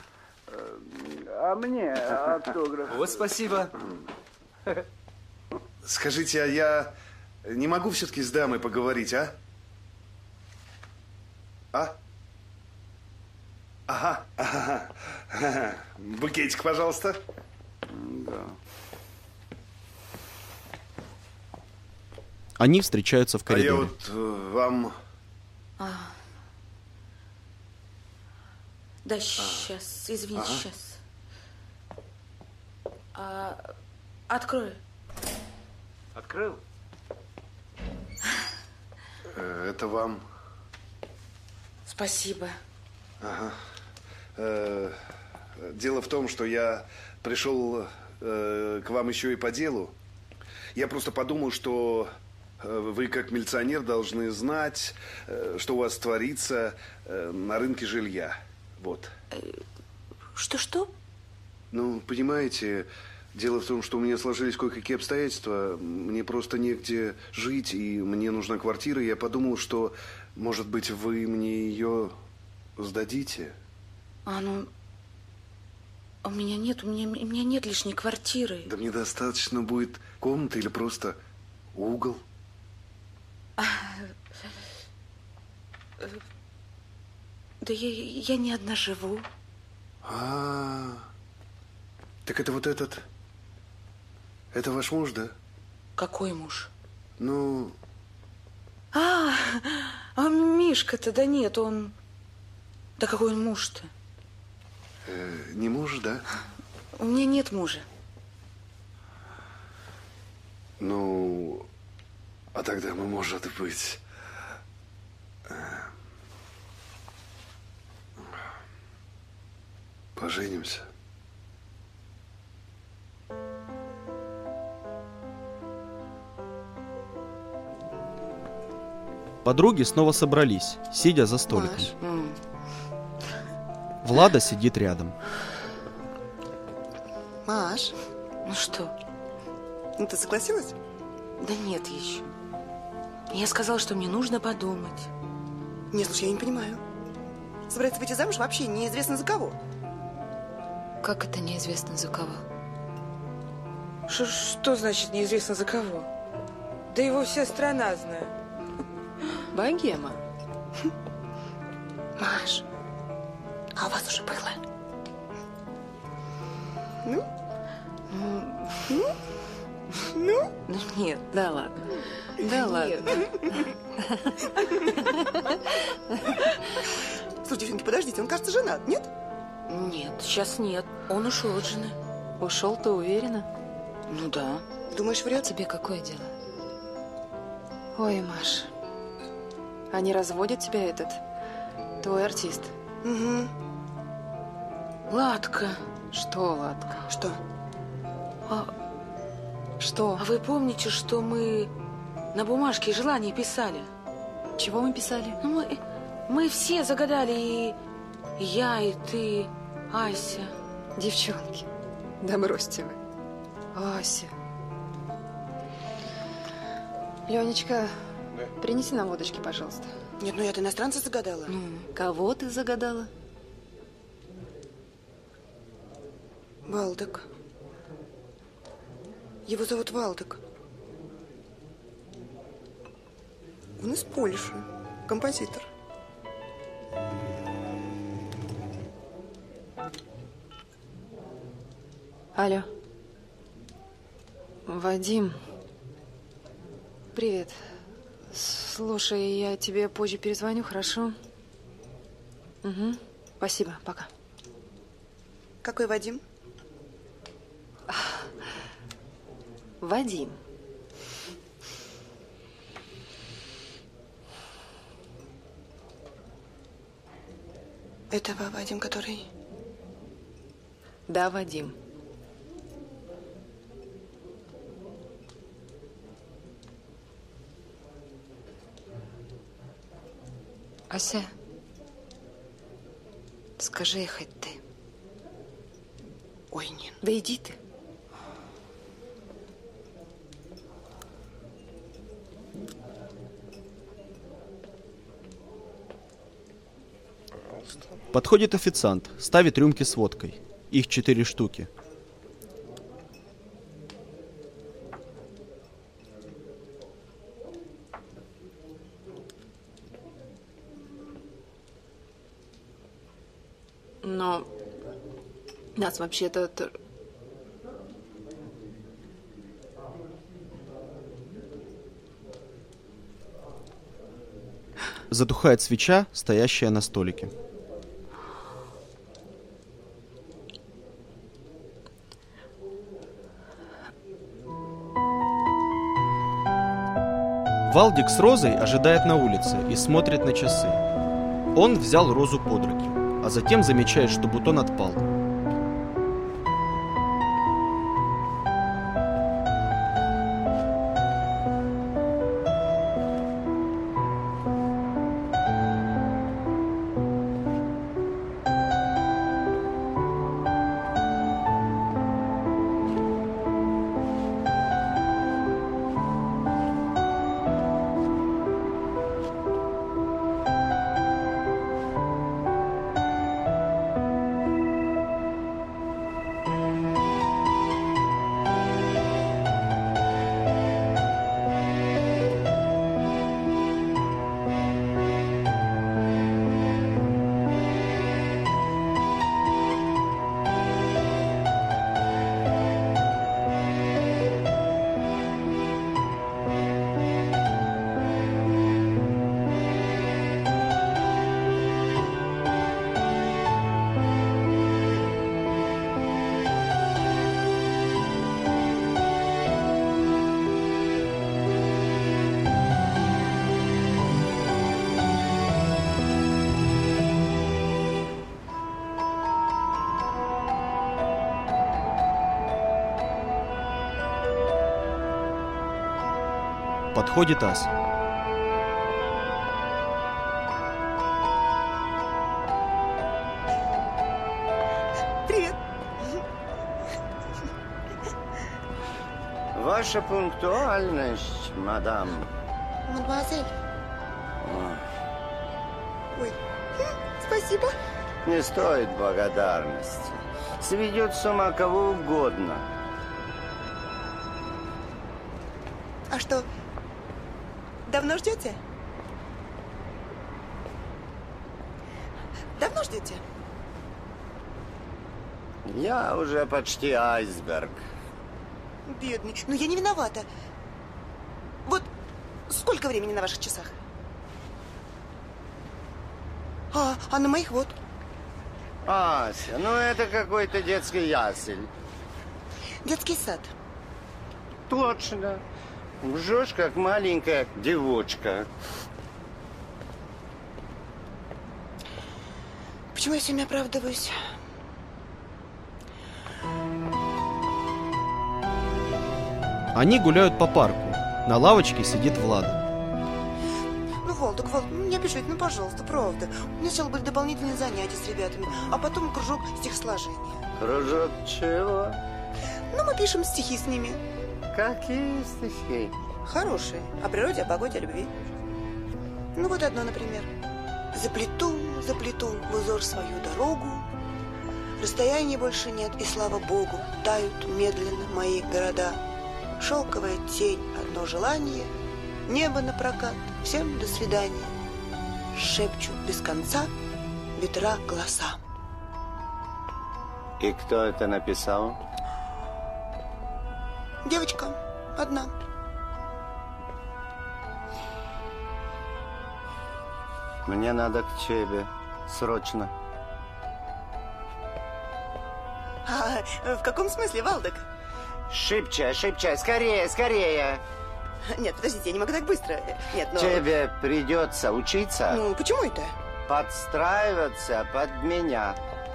А мне автограф. Вот спасибо. Скажите, а я не могу все-таки с дамой поговорить, а? А? Ага, ага. ага. Букетик, пожалуйста. Да. Они встречаются в А я коридоре. вот э, вам... А. Да, сейчас, извини, Ага. сейчас. А, открой. Открыл? Э, Это вам Спасибо. Ага. Э, дело в том, что я пришел э, к вам еще и по делу. Я просто подумал, что э, вы как милиционер должны знать, э, что у вас творится э, на рынке жилья. Вот. Что-что? Ну, понимаете, дело в том, что у меня сложились кое-какие обстоятельства. Мне просто негде жить, и мне нужна квартира. Я подумал, что, может быть, вы мне ее сдадите? А, ну... У меня нет, у меня, у меня нет лишней квартиры. Да мне достаточно будет комнаты или просто угол. А, да я, я не одна живу. А, так это вот этот... Это ваш муж, да? Какой муж? Ну... А, а Мишка-то, да нет, он... Да какой он муж-то? Э, не муж, да? У меня нет мужа. Ну, а тогда мы, может быть, поженимся. Подруги снова собрались, сидя за столиком. Маш, м. Влада сидит рядом. Маш, ну что? Ну ты согласилась? Да нет еще. Я сказала, что мне нужно подумать. Не, слушай, я не понимаю. Собирается выйти замуж вообще неизвестно за кого. Как это неизвестно за кого? Ш что значит неизвестно за кого? Да его вся страна знает. Богема. Маш, а у вас уже было? Ну? Ну? Ну? Ну нет, да ладно. Да ладно. Слушай, девчонки, подождите, он, кажется, женат, нет? Нет, сейчас нет. Он ушел от жены. Ушел, ты уверена? Ну да. Думаешь, врет? Тебе какое дело? Ой, Маш, а не разводит тебя этот твой артист? Угу. Ладка. Что, Ладка? Что? А, что? А вы помните, что мы на бумажке желания писали? Чего мы писали? Ну, мы, мы все загадали, и я, и ты, Ася. Девчонки, да бросьте вы. Ася. Ленечка, да. Принеси нам водочки, пожалуйста. Нет, ну я-то иностранца загадала. Ну, кого ты загадала? Валдек. Его зовут Валдек. Он из Польши. Композитор. Алло. Вадим. Привет. Слушай, я тебе позже перезвоню, хорошо? Угу. Спасибо, пока. Какой Вадим? Вадим. Это Вадим, который... Да, Вадим. Ася, скажи ей хоть ты. Ой, нет. Да иди ты. Подходит официант, ставит рюмки с водкой. Их четыре штуки. Но нас вообще-то... Затухает свеча, стоящая на столике. Валдик с Розой ожидает на улице и смотрит на часы. Он взял розу под руки, а затем замечает, что бутон отпал. Подходит ас. Привет. Ваша пунктуальность, мадам. Мадемуазель. О, Ой, спасибо. не стоит благодарности. Сведет с ума кого угодно. А что, давно ждете? Давно ждете? Я уже почти айсберг. Бедный. Но я не виновата. Вот сколько времени на ваших часах? А, а на моих вот. Ася, ну это какой-то детский ясель. Детский сад. Точно. Лжешь, как маленькая девочка. Почему я всеми оправдываюсь? Они гуляют по парку. На лавочке сидит Влада. Ну, Валдок, Валдок, ну не обижайте, ну, пожалуйста, правда. У меня сначала были дополнительные занятия с ребятами, а потом кружок стихосложения. Кружок чего? Ну, мы пишем стихи с ними. Какие стихи? Хорошие. О природе, о погоде, о любви. Ну, вот одно, например. Заплету, заплету в узор свою дорогу. Расстояния больше нет, и слава Богу, тают медленно мои города. Шелковая тень, одно желание, небо напрокат, всем до свидания. Шепчут без конца ветра голоса. И кто это написал? Девочка одна. Мне надо к тебе. Срочно. А, в каком смысле, Валдок? Шибче, шибче, скорее, скорее. Нет, подождите, я не могу так быстро. Нет, но... Тебе придется учиться. Ну, почему это? Подстраиваться под меня.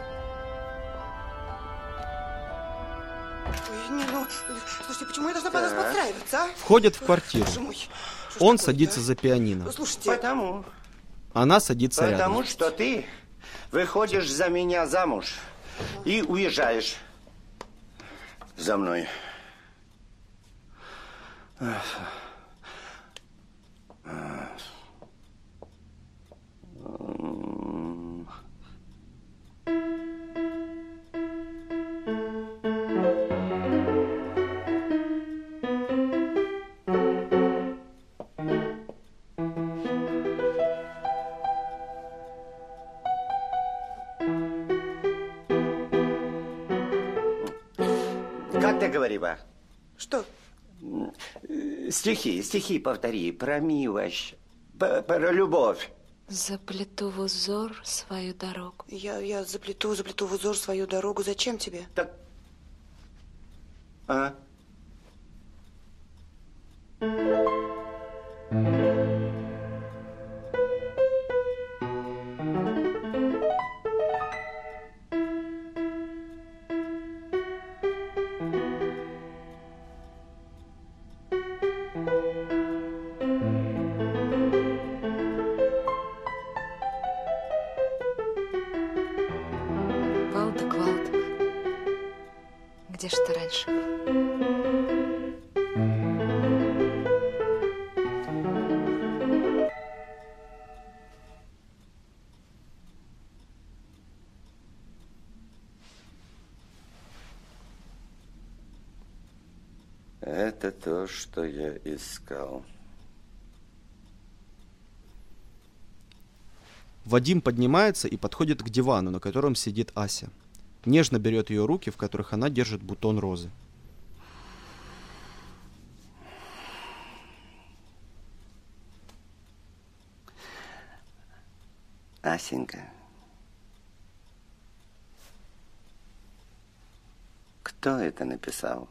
Ой, не, ну, слушайте, почему я должна под вас Так. подстраиваться, а? Входят в квартиру. Боже мой. Он садится за пианино. Слушайте. Потому. Она садится Потому рядом. что ты выходишь за меня замуж и уезжаешь за мной. Как ты говорила? Что? Стихи, стихи повтори. Про милость, про, про любовь. Заплету в узор свою дорогу. Я, я заплету, заплету в узор свою дорогу. Зачем тебе? Так. А? Где же ты раньше был? Это то, что я искал. Вадим поднимается и подходит к дивану, на котором сидит Ася. Нежно берет ее руки, в которых она держит бутон розы. Асенька, кто это написал?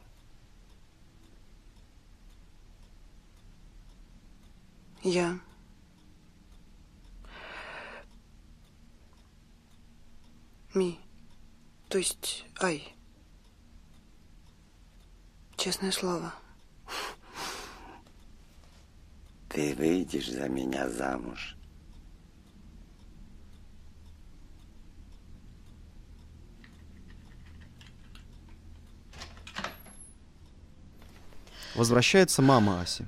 Я. Ми. То есть Ай. Честное слово. Ты выйдешь за меня замуж? Возвращается мама Аси.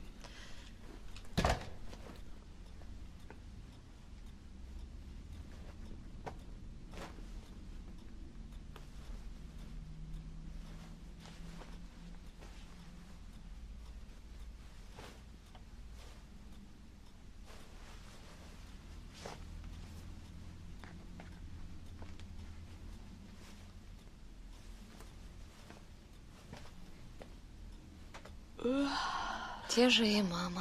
Те же и мама.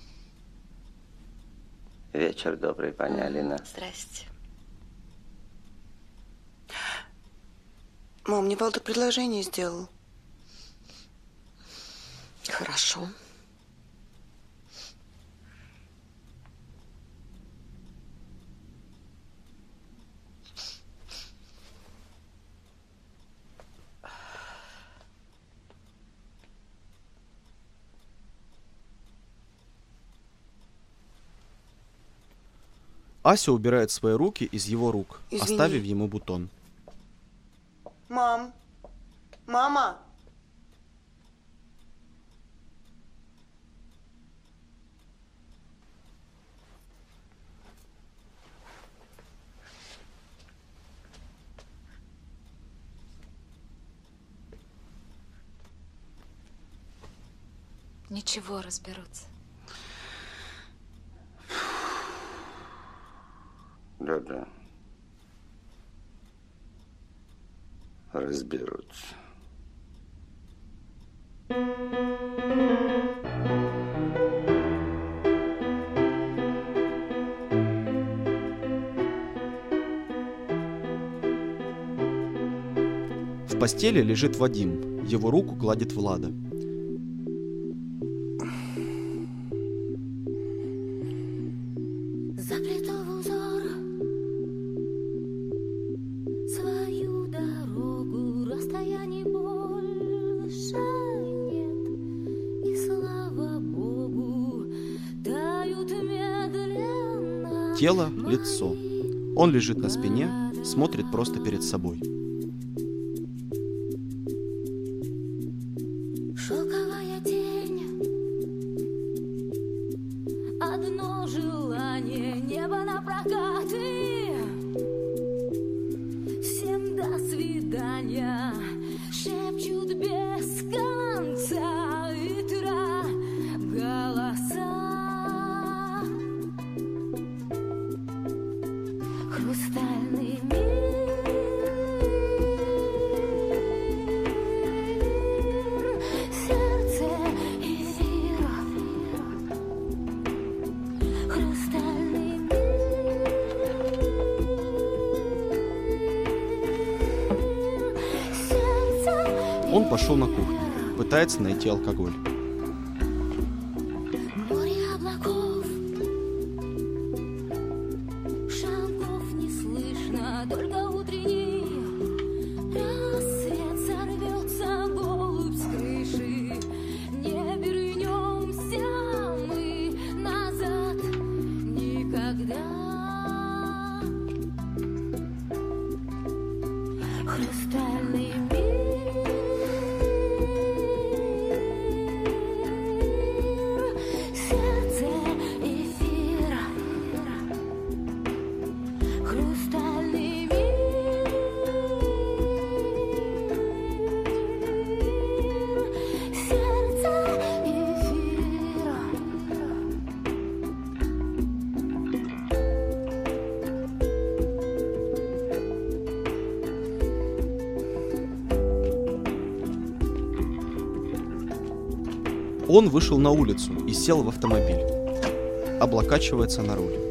Вечер добрый, паня Алина. Здрасте. Мам, мне Валда предложение сделал. Хорошо. Ася убирает свои руки из его рук, Извини. оставив ему бутон. Мам. Мама. Ничего, разберутся. Да-да. Разберутся. В постели лежит Вадим. Его руку гладит Влада. Тело, лицо. Он лежит на спине, смотрит просто перед собой. Шелковая тень, одно желание, небо напрокат и всем до свидания, шепчут без конца ветра голоса. Хрустальный мир, сердце эфир. Хрустальный мир, сердце. Он пошел на кухню, пытается найти алкоголь. Море облаков, шагов не слышно, только утренний рассвет сорвется, голубь с крыши. Не вернемся мы назад никогда. Хрустальный мир, Он вышел на улицу и сел в автомобиль. Облокачивается на руль.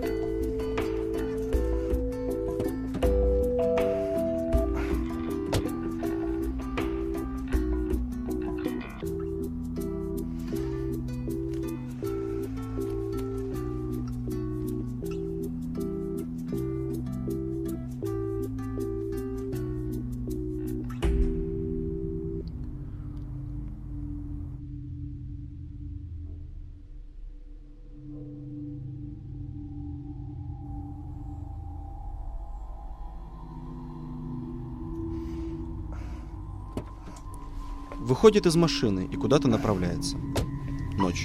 Выходит из машины и куда-то направляется. Ночь.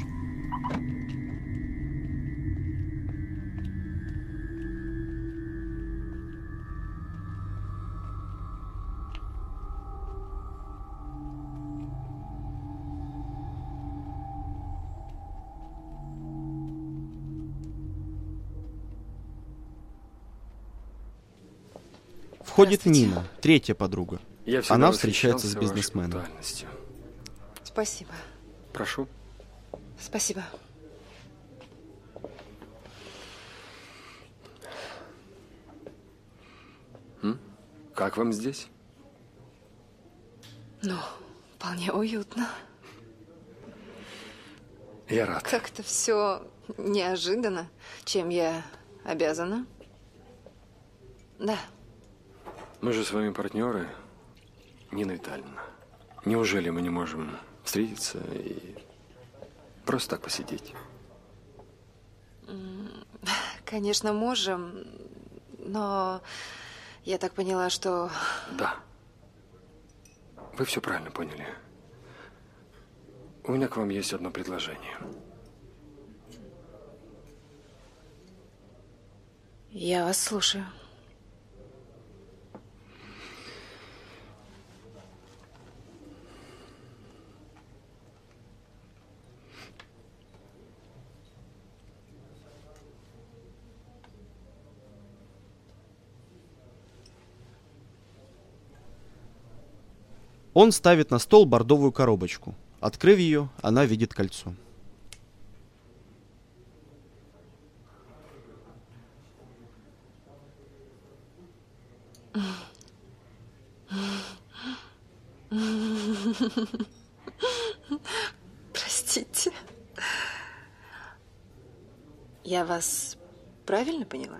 Входит Нина, третья подруга. Я Она встречается с бизнесменом. Спасибо. Прошу. Спасибо. М? Как вам здесь? Ну, вполне уютно. Я рад. Как-то все неожиданно. Чем я обязана? Да. Мы же с вами партнеры, Нина Витальевна. Неужели мы не можем встретиться и просто так посидеть? Конечно, можем, но я так поняла, что... Да. Вы все правильно поняли. У меня к вам есть одно предложение. Я вас слушаю. Он ставит на стол бордовую коробочку. Открыв ее, она видит кольцо. Простите. Я вас правильно поняла?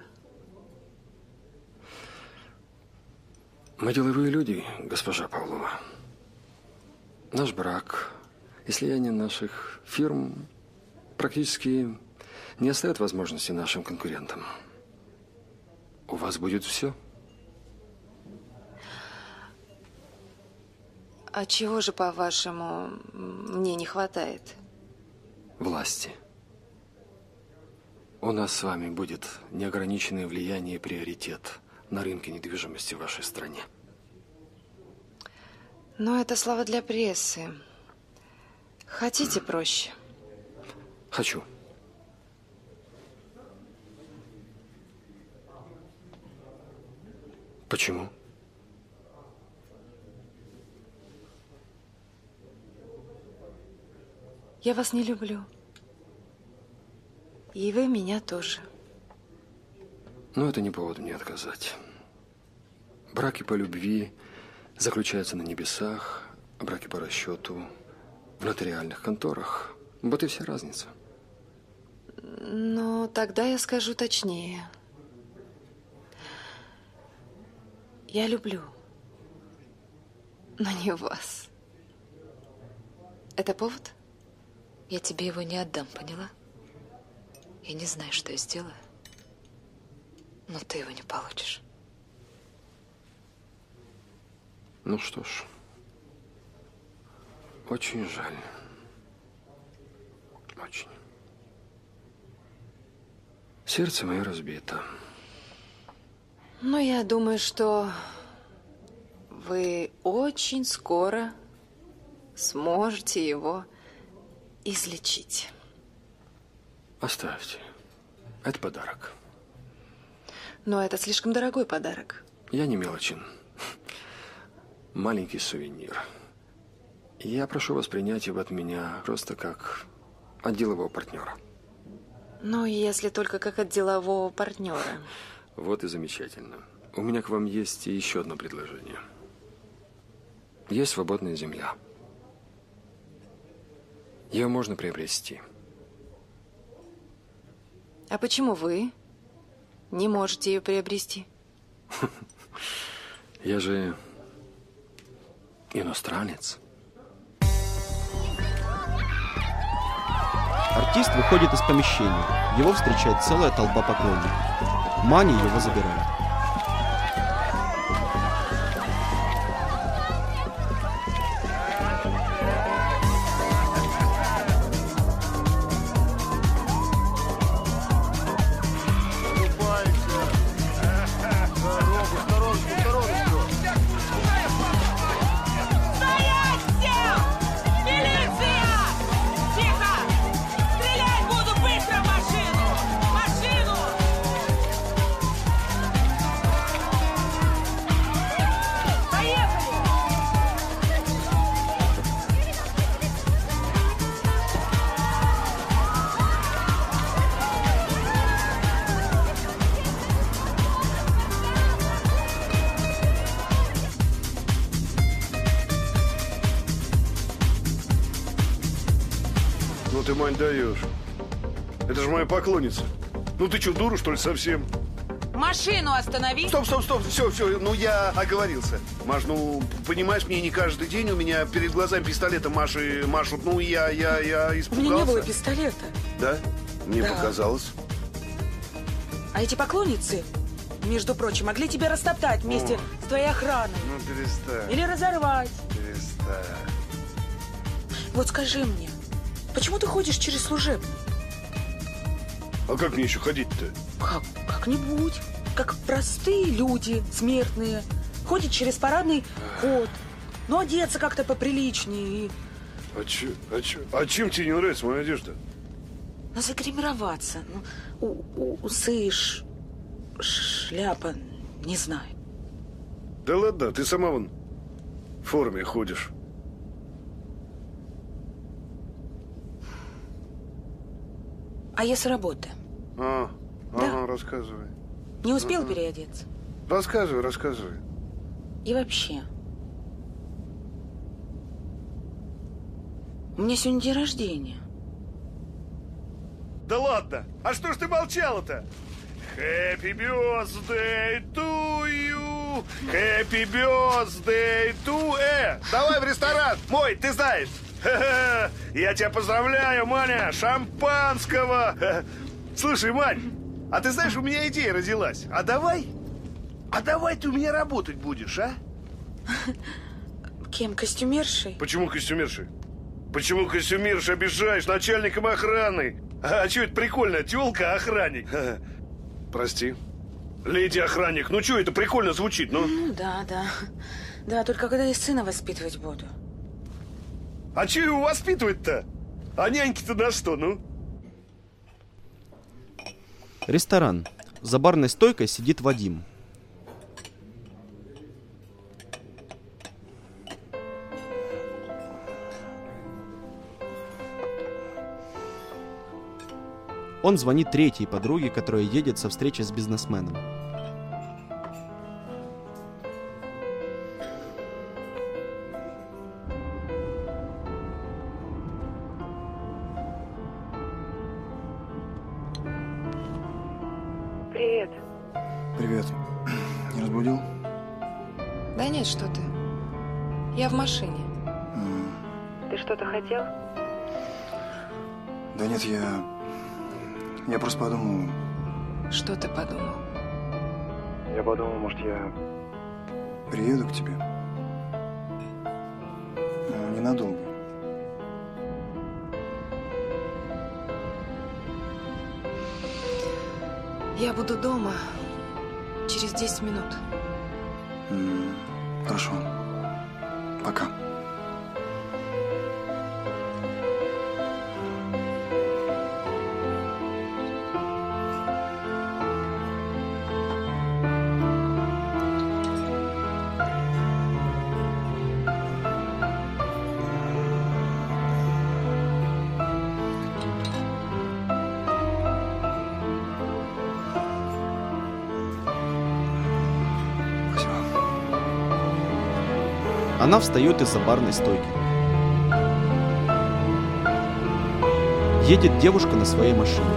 Мы деловые люди, госпожа Павлова. Наш брак и слияние наших фирм практически не оставит возможности нашим конкурентам. У вас будет все. А чего же, по-вашему, мне не хватает? Власти. У нас с вами будет неограниченное влияние и приоритет на рынке недвижимости в вашей стране. Но это слова для прессы. Хотите проще? Хочу. Почему? Я вас не люблю. И вы меня тоже. Но это не повод мне отказать. Браки по любви заключаются на небесах, а браки по расчету в нотариальных конторах. Вот и вся разница. Но тогда я скажу точнее. Я люблю, но не вас. Это повод? Я тебе его не отдам, поняла? Я не знаю, что я сделаю, но ты его не получишь. Ну что ж, очень жаль. Очень. Сердце мое разбито. Но я думаю, что вы очень скоро сможете его излечить. Оставьте. Это подарок. Но это слишком дорогой подарок. Я не мелочен. Маленький сувенир. Я прошу вас принять его от меня просто как от делового партнера. Ну, если только как от делового партнера. Вот и замечательно. У меня к вам есть еще одно предложение. Есть свободная земля. Ее можно приобрести. А почему вы не можете ее приобрести? Я же иностранец. Артист выходит из помещения. Его встречает целая толпа поклонников. Маня его забирает. Ну ты, Мань, даешь. Это же моя поклонница. Ну ты что, дура, что ли, совсем? Машину останови. Стоп, стоп, стоп, все, все, ну я оговорился. Маш, ну, понимаешь, мне не каждый день у меня перед глазами пистолетом Маши машут. Ну, я, я, я испугался. У меня не было пистолета. Да? Мне Да. показалось. А эти поклонницы, между прочим, могли тебя растоптать вместе О. с твоей охраной. Ну, перестань. Или разорвать. Перестань. Вот скажи мне, почему ты ходишь через служебный? А как мне еще ходить-то? Как? Как-нибудь. Как простые люди, смертные. Ходят через парадный ход. Но одеться как-то поприличнее. И... А, че, а, че, а чем тебе не нравится моя одежда? Ну, загримироваться. Ну, у, у, усы, ш, шляпа, не знаю. Да ладно, ты сама вон в форме ходишь. А я с работы. А, Да. ага, рассказывай. Не успел Ага. переодеться? Рассказывай, рассказывай. И вообще. У меня сегодня день рождения. Да ладно, а что ж ты молчала-то? Happy birthday to you, happy birthday to... Э, давай в ресторан, мой, ты знаешь. Ха-ха. Я тебя поздравляю, Маня, шампанского. Ха. Слушай, Мань, а ты знаешь, у меня идея родилась. А давай, а давай ты у меня работать будешь, а? Кем? Костюмершей? Почему костюмершей? Почему костюмершей обижаешь начальником охраны? А что это прикольно? Тёлка охранник. Ха-ха. Прости. Леди охранник. Ну что это прикольно звучит, ну? Ну, да, да. Да, только когда я сына воспитывать буду. А что его воспитывать-то? А няньки-то на что, ну? Ресторан. За барной стойкой сидит Вадим. Он звонит третьей подруге, которая едет со встречи с бизнесменом. Привет. Привет. Не разбудил? Да нет, что ты. Я в машине. Ты что-то хотел? Да нет, я... Я просто подумал... Что ты подумал? Я подумал, может, я приеду к тебе. Ну, ненадолго. Я буду дома через десять минут. М, Хорошо. Пока. Она встает из-за барной стойки. Едет девушка на своей машине.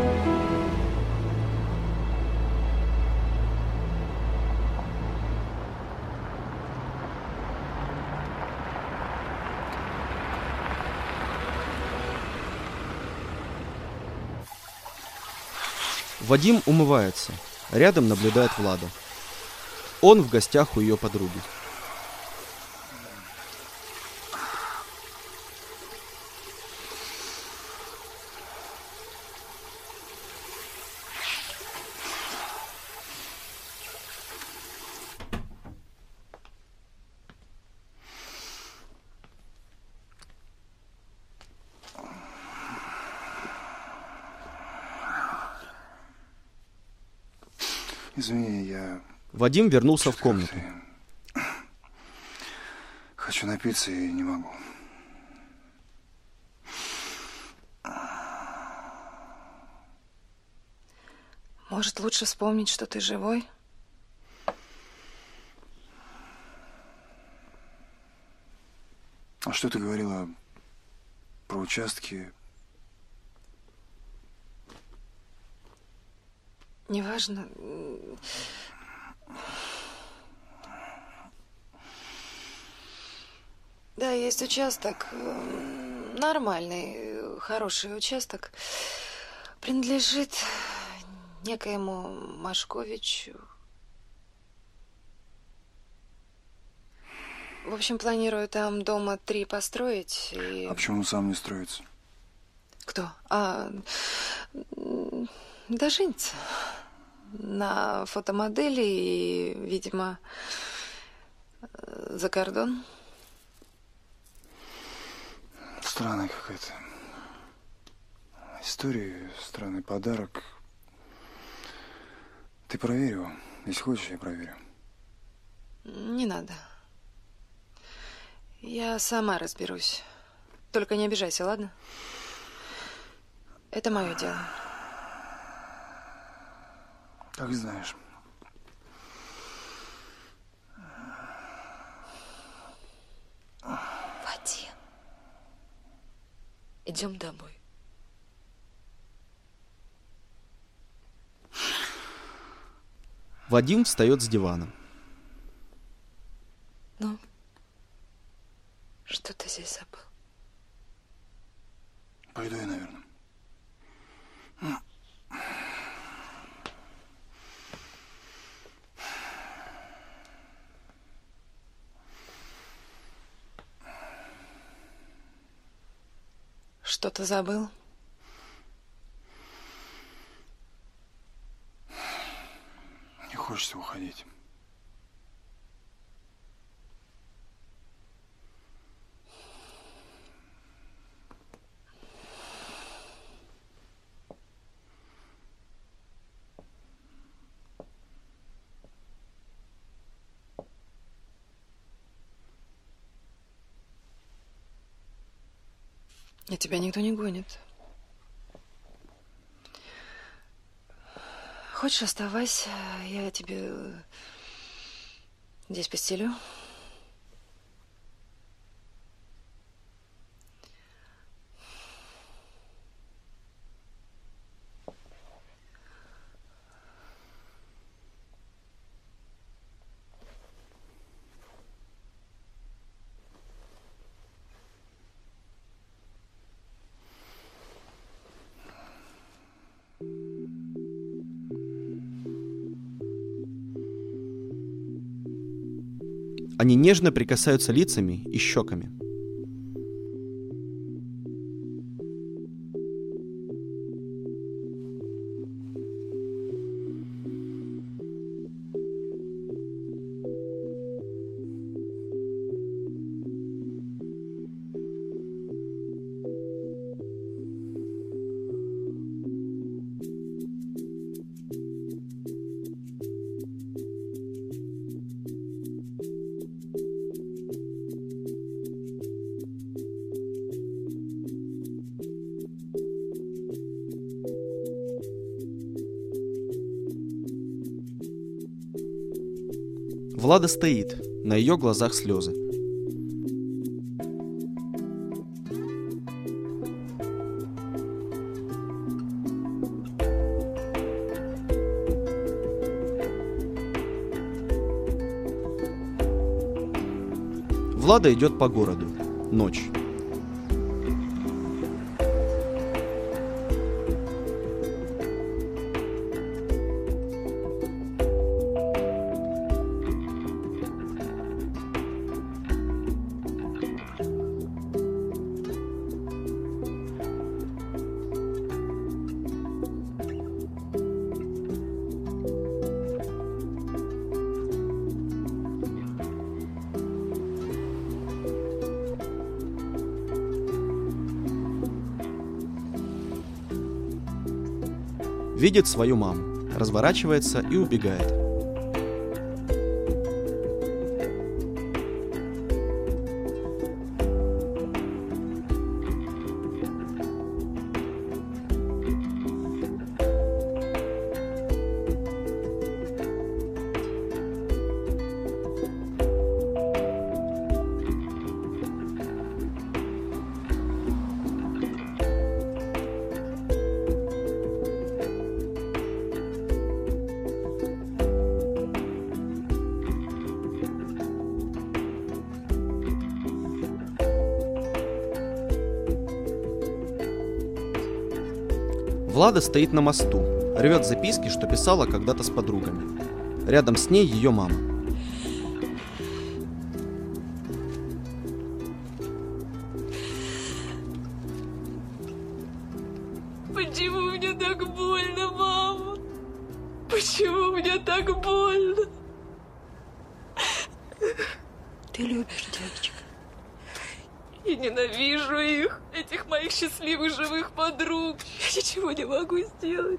Вадим умывается. Рядом наблюдает Влада. Он в гостях у ее подруги. Извини, я... Вадим вернулся в комнату. Хочу напиться и не могу. Может, лучше вспомнить, что ты живой? А что ты говорила про участки? Неважно. Да, есть участок. Нормальный, хороший участок. Принадлежит некоему Машковичу. В общем, планирую там дома три построить. И... А почему он сам не строится? Кто? А... Да женится. На фотомодели и, видимо, за кордон. Странная какая-то история, странный подарок. Ты проверь его. Если хочешь, я проверю. Не надо. Я сама разберусь. Только не обижайся, ладно? Это мое дело. Как знаешь. Вадим, идем домой. Вадим встает с дивана. Ну, что ты здесь забыл? Пойду я, наверное. Что-то забыл? Не хочется уходить. И тебя никто не гонит. Хочешь, оставайся, я тебе здесь постелю. Они нежно прикасаются лицами и щеками. Влада стоит, на ее глазах слезы. Влада идет по городу. Ночь. Видит свою маму, разворачивается и убегает. Влада стоит на мосту, рвет записки, что писала когда-то с подругами. Рядом с ней ее мама. Почему мне так больно, мама? Почему мне так больно? Ты любишь девочек. Я ненавижу их, этих моих счастливых живых подруг. Я ничего не могу сделать.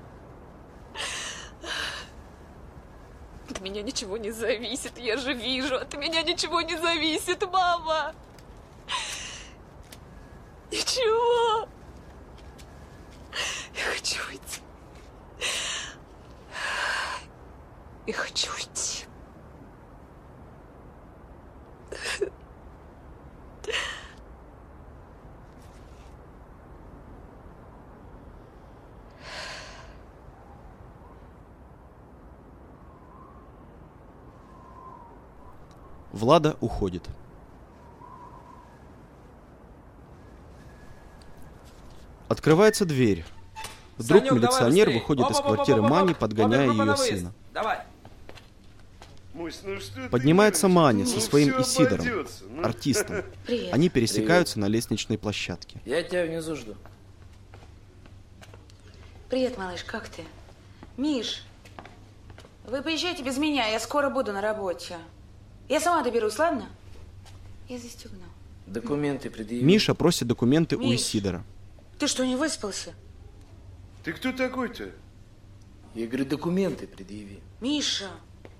От меня ничего не зависит, я же вижу. От меня ничего не зависит, мама. Ничего. Я хочу уйти. Я хочу уйти. Влада уходит. Открывается дверь. Вдруг Санек, милиционер давай выходит Оп, из оп, оп, квартиры оп, оп, Мани, оп. подгоняя Опер, ее попа на сына. Давай. Мусь, ну что ты Поднимается говоришь? Маня со Ну своим всё Исидором, обойдется, ну. артистом. Привет. Они пересекаются на лестничной площадке. Я тебя внизу жду. Привет, малыш, как ты? Миш, вы поезжайте без меня, я скоро буду на работе. Я сама доберусь, ладно? Я застегну. Документы предъяви. Миша просит документы у Миш. Исидора. Ты что, не выспался? Ты кто такой-то? Я говорю, документы предъяви. Миша!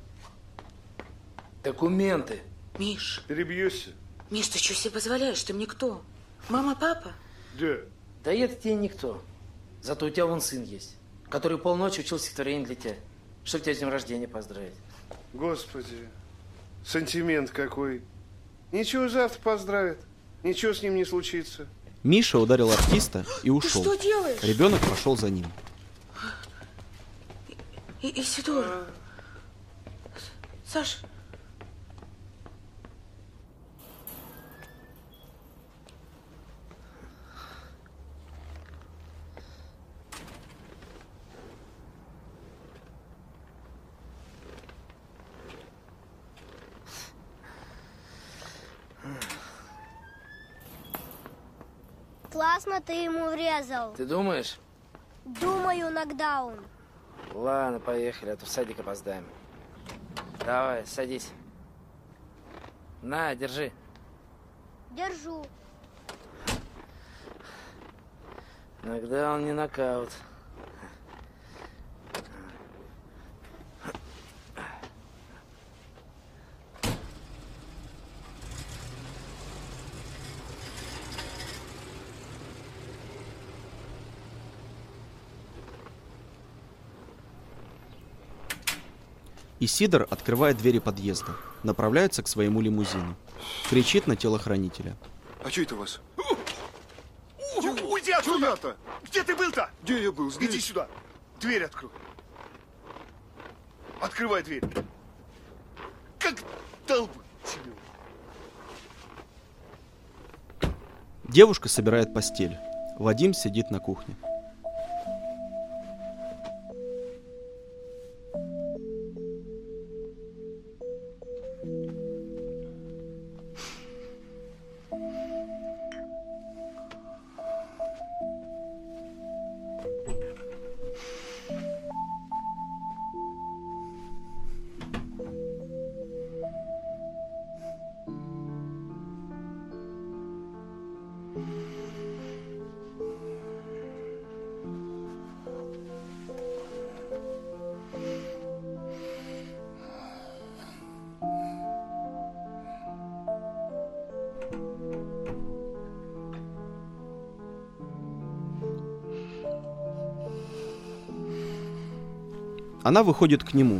Документы. Миш! Перебьешься? Миш, ты что себе позволяешь? Ты мне кто? Мама, папа? Да. Да это тебе никто. Зато у тебя вон сын есть, который полночи учил стихотворение для тебя, чтобы тебя с днем рождения поздравить. Господи, сантимент какой. Ничего, завтра поздравит. Ничего с ним не случится. Миша ударил артиста и ушел. что делаешь? Ребенок пошел за ним. И Исидор. Саш. Классно ты ему врезал. Ты думаешь? Думаю, нокдаун. Ладно, поехали, а то в садик опоздаем. Давай, садись. На, держи. Держу. Нокдаун не нокаут. Исидор открывает двери подъезда, направляется к своему лимузину. Кричит на телохранителя. А что это у вас? Уйди отсюда! Где ты был-то? Где я был? Иди сюда. Дверь открой. Открывай дверь. Как долбы тебе. Девушка собирает постель. Вадим сидит на кухне. Она выходит к нему.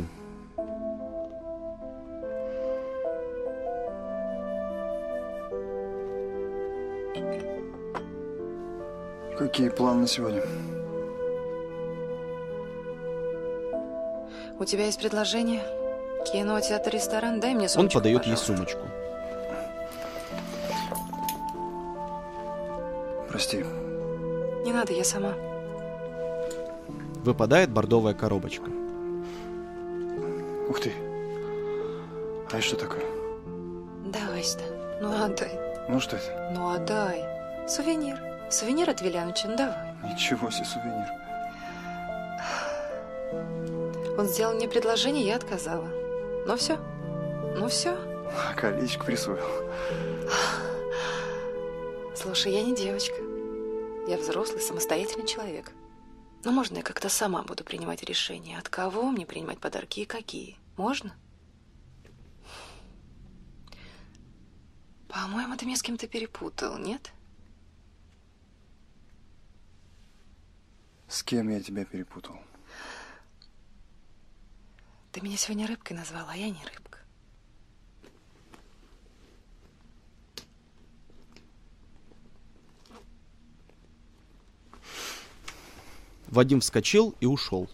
Какие планы на сегодня? У тебя есть предложение? Кино, театр, ресторан? Дай мне сумочку, Он подает пожалуйста. ей сумочку. Прости. Не надо, я сама. Выпадает бордовая коробочка. Ух ты. А это что такое? Давай сюда. Ну, отдай. Ну, что это? Ну, отдай. Сувенир. Сувенир от Виляныча, ну давай. Ничего себе сувенир. Он сделал мне предложение, я отказала. Ну все. Ну все. А колечко присвоил. Слушай, я не девочка. Я взрослый, самостоятельный человек. Но можно я как-то сама буду принимать решения, от кого мне принимать подарки и какие? Можно? По-моему, ты меня с кем-то перепутал, нет? С кем я тебя перепутал? Ты меня сегодня рыбкой назвала, а я не рыбка. Вадим вскочил и ушел.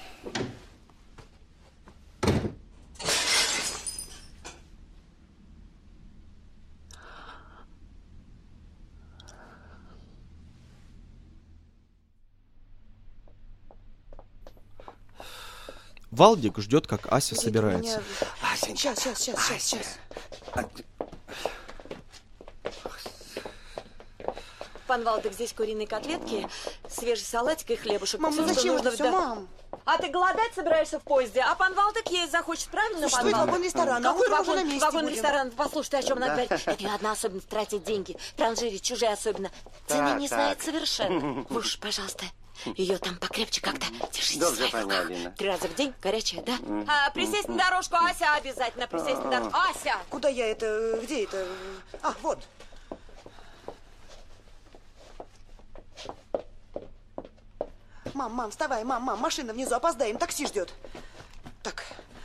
Валдик ждет, как Ася Нет, собирается. меня... Сейчас, сейчас, сейчас, сейчас, сейчас. Пан Валдик, здесь куриные котлетки, свежий салатик и хлебушек. Мам, ну Всё, что зачем нужно это в все, до- мам? А ты голодать собираешься в поезде? А пан Валдик есть захочет, правильно, Слушай, пан что это Валдик? вагон-ресторан? А Какой утром уже вагон, на месте вагон будем. ресторан? Послушай, ты о чем Да. надо говорить? Это ее одна особенность тратить деньги. Транжирить чужие особенно. Цены Так, не так. знает совершенно. Вы уж, пожалуйста, ее там покрепче как-то держите. Добре, в своих пані руках. Аліна. Три раза в день, горячая, да? А, присесть на дорожку, Ася, обязательно присесть на дорожку. Ася! Куда я это? Где это? А, вот. Мам, мам, вставай, мам, мам, машина внизу, опоздаем, такси ждет. Так.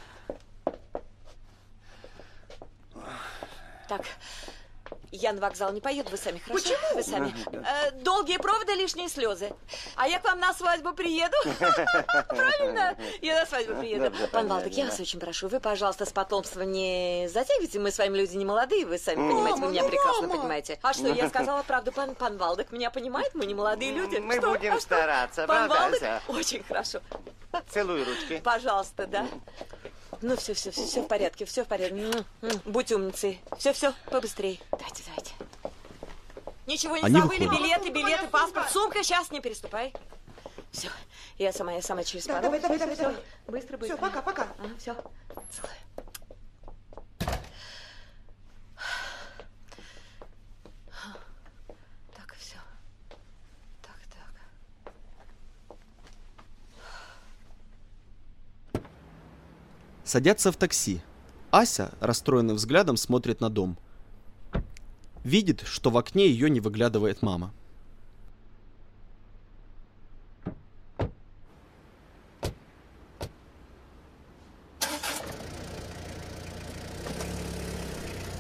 Так, я на вокзал не поеду, вы сами, хорошо? Почему? Вы сами. Да, Э, долгие проводы, лишние слезы. А я к вам на свадьбу приеду. Правильно? Я на свадьбу приеду. Добре, Пан пані Валдик, я Аліна. вас очень прошу, вы, пожалуйста, с потомством не затягивайте. Мы с вами люди не молодые, вы сами понимаете, вы Мама, меня ну, прекрасно мама. понимаете. А что, я сказала правду, пан, пан Валдик меня понимает? Мы не молодые люди. Мы Что? будем А что? стараться, Пан правда, Валдик? Ася? Очень хорошо. Целуй ручки. Пожалуйста, да. Ну, все, все, все, все в порядке, все в порядке. М, м, Будь умницей. Все, все, побыстрее. Давайте, давайте. Ничего не Они забыли, выходят. билеты, билеты, паспорт, сумка, сейчас не переступай. Все, я сама, я сама через Да, пару. давай, давай, Всё, давай, всё, давай. Быстро, быстро. Все, пока, пока. Ага, все. Целую. Так, все. Так, так. Садятся в такси. Ася, расстроенным взглядом, смотрит на дом. Видит, что в окне ее не выглядывает мама.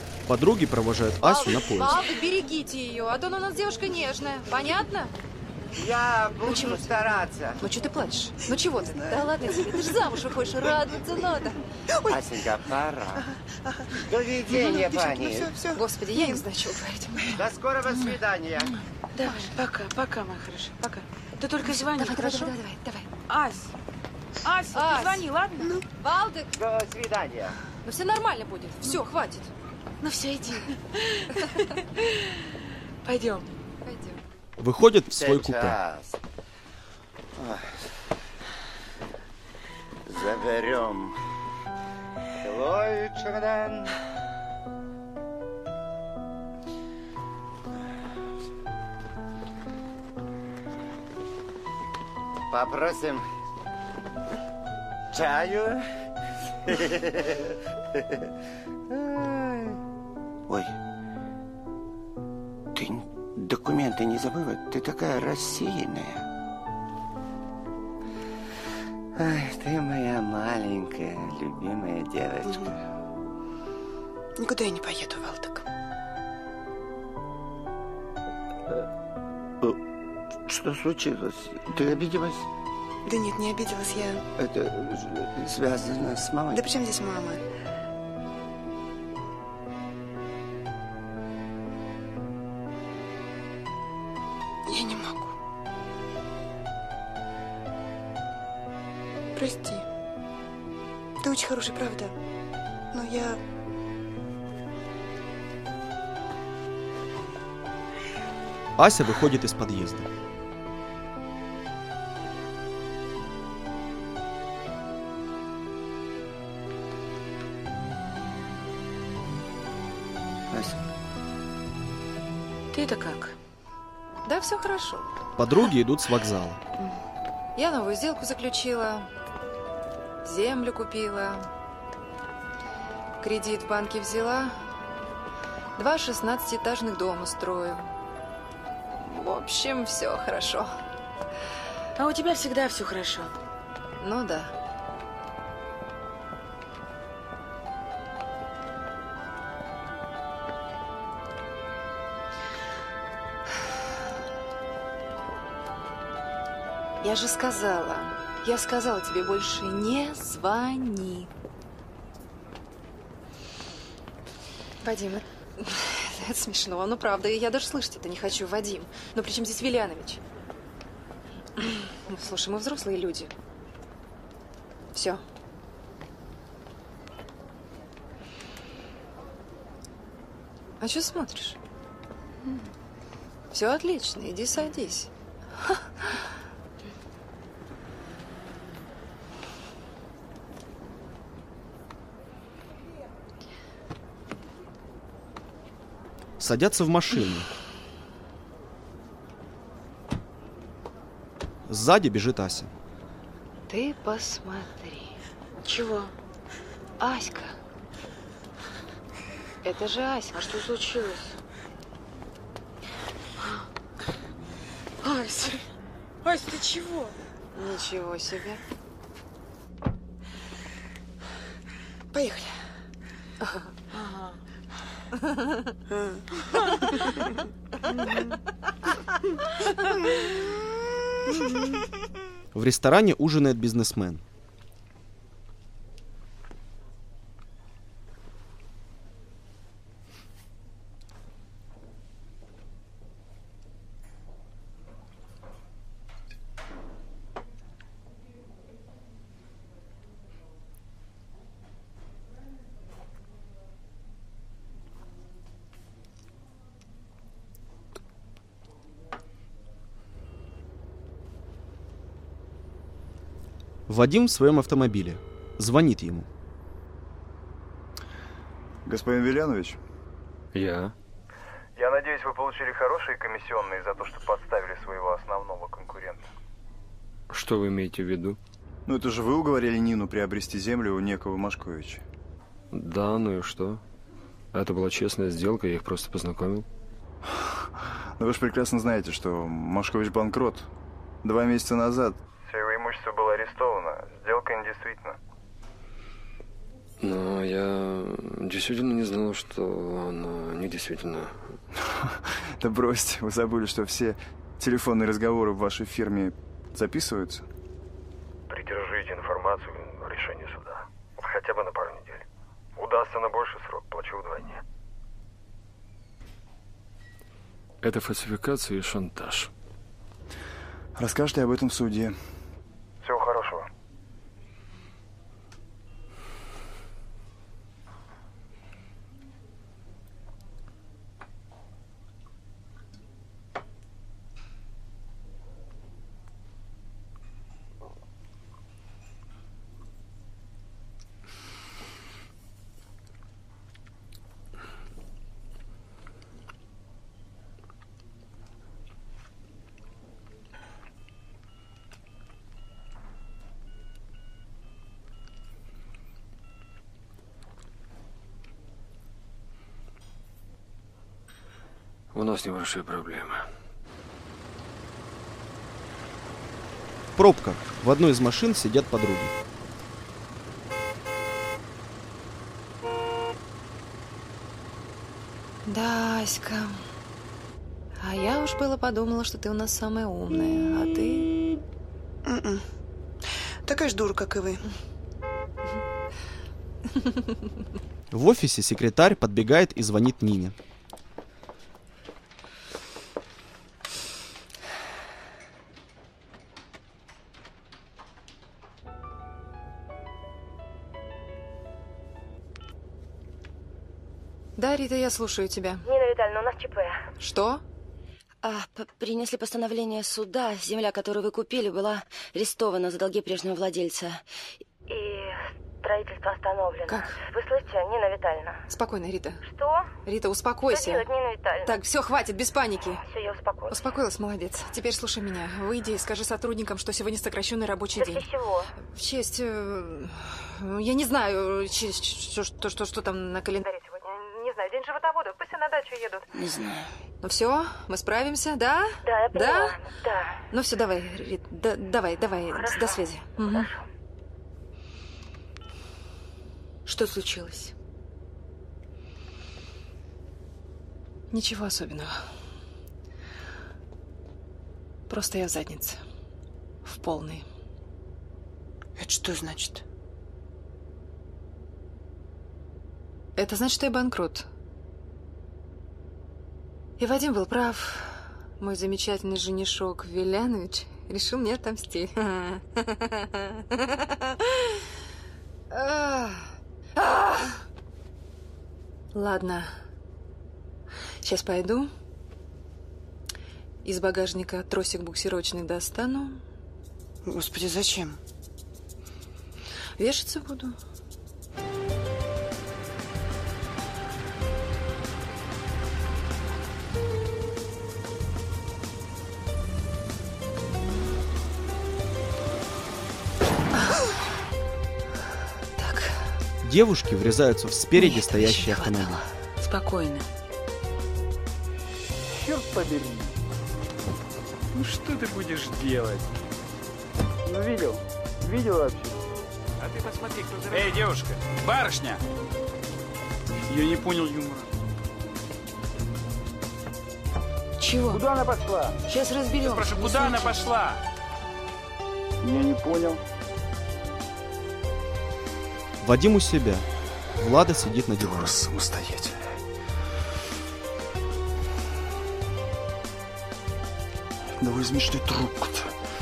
Подруги провожают Асю на поезд. Валдик, берегите ее, а то она у нас девушка нежная. Понятно? Я буду Ну, чего ты? стараться. Ну, что ты плачешь? Ну, чего ты? Да ладно тебе, ты же замуж выходишь, радоваться надо. Асенька, пора. До видения, пани. Господи, я не знаю, чего говорить. До скорого свидания. Давай, пока, пока, моя хорошая, пока. Ты только звони, Давай, давай, хорошо? давай, давай, давай. Ась, Ась, ты Ась. звони, ладно? Ну. Валдек! До свидания. Ну, все нормально будет. Все, хватит. Ну, все, иди. Пойдем. Пойдем. Выходит в свой купе. Сейчас. Ой. Заберем твой чемодан. Попросим чаю. Ой, ты документы не забыла? Ты такая рассеянная. Ай, ты моя маленькая, любимая девочка. Никуда я не поеду, Валдек. Что случилось? Ты обиделась? Да нет, не обиделась я. Это связано с мамой? Да при чем здесь мама? Я не могу. Прости. Ты очень хороший, правда. Но я... Ася выходит из подъезда. Ася. Ты-то как? Да, все хорошо. Подруги идут с вокзала. Я новую сделку заключила, землю купила, кредит в банке взяла, два шестнадцатиэтажных дома строю. В общем, все хорошо. А у тебя всегда все хорошо. Ну да. Я же сказала, я сказала тебе больше не звони. Вадим, это, это смешно, ну правда, я даже слышать это не хочу, Вадим. Но при чем здесь Вилянович? Ну, слушай, мы взрослые люди. Все. А что смотришь? Все отлично, иди садись. Садятся в машину. Сзади бежит Ася. Ты посмотри. Чего? Аська. Это же Ася. А что случилось? Ась, Ась, ты чего? Ничего себе. Поехали. Ага. В ресторане ужинает бизнесмен. Вадим в своем автомобиле. Звонит ему. Господин Вилянович? Я? Я надеюсь, вы получили хорошие комиссионные за то, что подставили своего основного конкурента. Что вы имеете в виду? Ну, это же вы уговорили Нину приобрести землю у некого Машковича. Да, ну и что? Это была честная сделка, я их просто познакомил. Но вы же прекрасно знаете, что Машкович банкрот. Два месяца назад. Все его имущество было арестовано. Сделка недействительна. Но я действительно не знал, что она недействительна. Да бросьте, вы забыли, что все телефонные разговоры в вашей фирме записываются? Придержите информацию о решении суда. Хотя бы на пару недель. Удастся на больший срок, плачу вдвойне. Это фальсификация и шантаж. Расскажете об этом в суде. Всего хорошего. У нас небольшие проблемы. В пробках в одной из машин сидят подруги. Да, Аська. А я уж было подумала, что ты у нас самая умная, а ты... М-м. Такая же дура, как и вы. В офисе секретарь подбегает и звонит Нине. Да, Рита, я слушаю тебя. Нина Витальевна, у нас ЧП. Что? А, принесли постановление суда. Земля, которую вы купили, была арестована за долги прежнего владельца. И строительство остановлено. Как? Вы слышите, Нина Витальевна? Спокойно, Рита. Что? Рита, успокойся. Что делать, Нина Витальевна? Так, все, хватит, без паники. Все, я успокоилась. Успокоилась, молодец. Теперь слушай меня. Выйди и скажи сотрудникам, что сегодня сокращенный рабочий Да день. в честь чего? В честь... э, Я не знаю, ч- ч- что, что, что там на календаре сегодня. Не знаю, день животоводов. Пусть все на дачу едут. Не знаю. Ну все, мы справимся, да? Да, я поняла. Да? Да. Ну все, давай, Рит, да- давай, давай, Хорошо. до связи. Мгм. Хорошо. Что случилось? Ничего особенного. Просто я в заднице. В полной. Это что значит? Это значит, что я банкрот. И Вадим был прав. Мой замечательный женишок Вилянович решил мне отомстить. Ах. Ах. Ладно. Сейчас пойду. Из багажника тросик буксировочный достану. Господи, зачем? Вешаться буду. Девушки врезаются в спереди стоящий автомобиль. Спокойно. Черт побери. Ну что ты будешь делать? Ну видел. Видел вообще. А ты посмотри, кто за... Эй, девушка, барышня! Я не понял юмора. Чего? Куда она пошла? Сейчас разберем. Спрашиваю, куда она пошла? Я не понял. Вадим у себя. Влада сидит на диване. Самостоятельная. Да возьми ж ты трубку-то.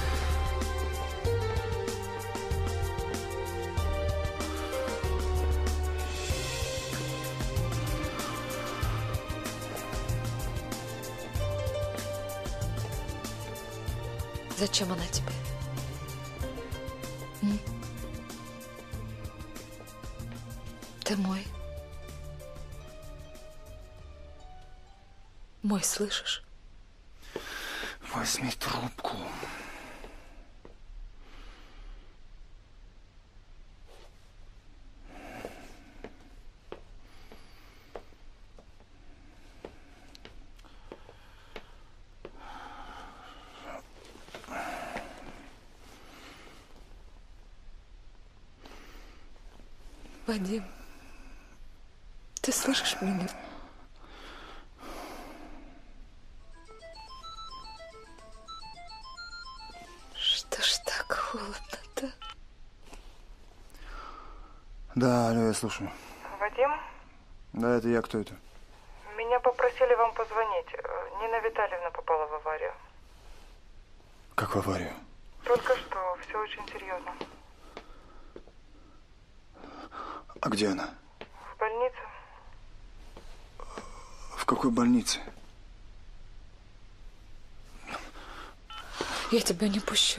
Зачем она тебе? М? Ты мой. Мой, слышишь? Возьми трубку. Вадим, ты слышишь меня? холодно-то. Да, алло, я слушаю. Вадим? Да, это я. Кто это? Меня попросили вам позвонить. Нина Витальевна попала в аварию. Как в аварию? Только что. Все очень серьезно. А где она? В больнице. В какой больнице? Я тебя не пущу.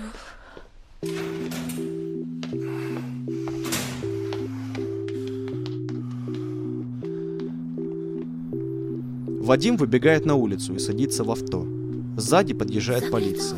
Вадим выбегает на улицу и садится в авто. Сзади подъезжает полиция.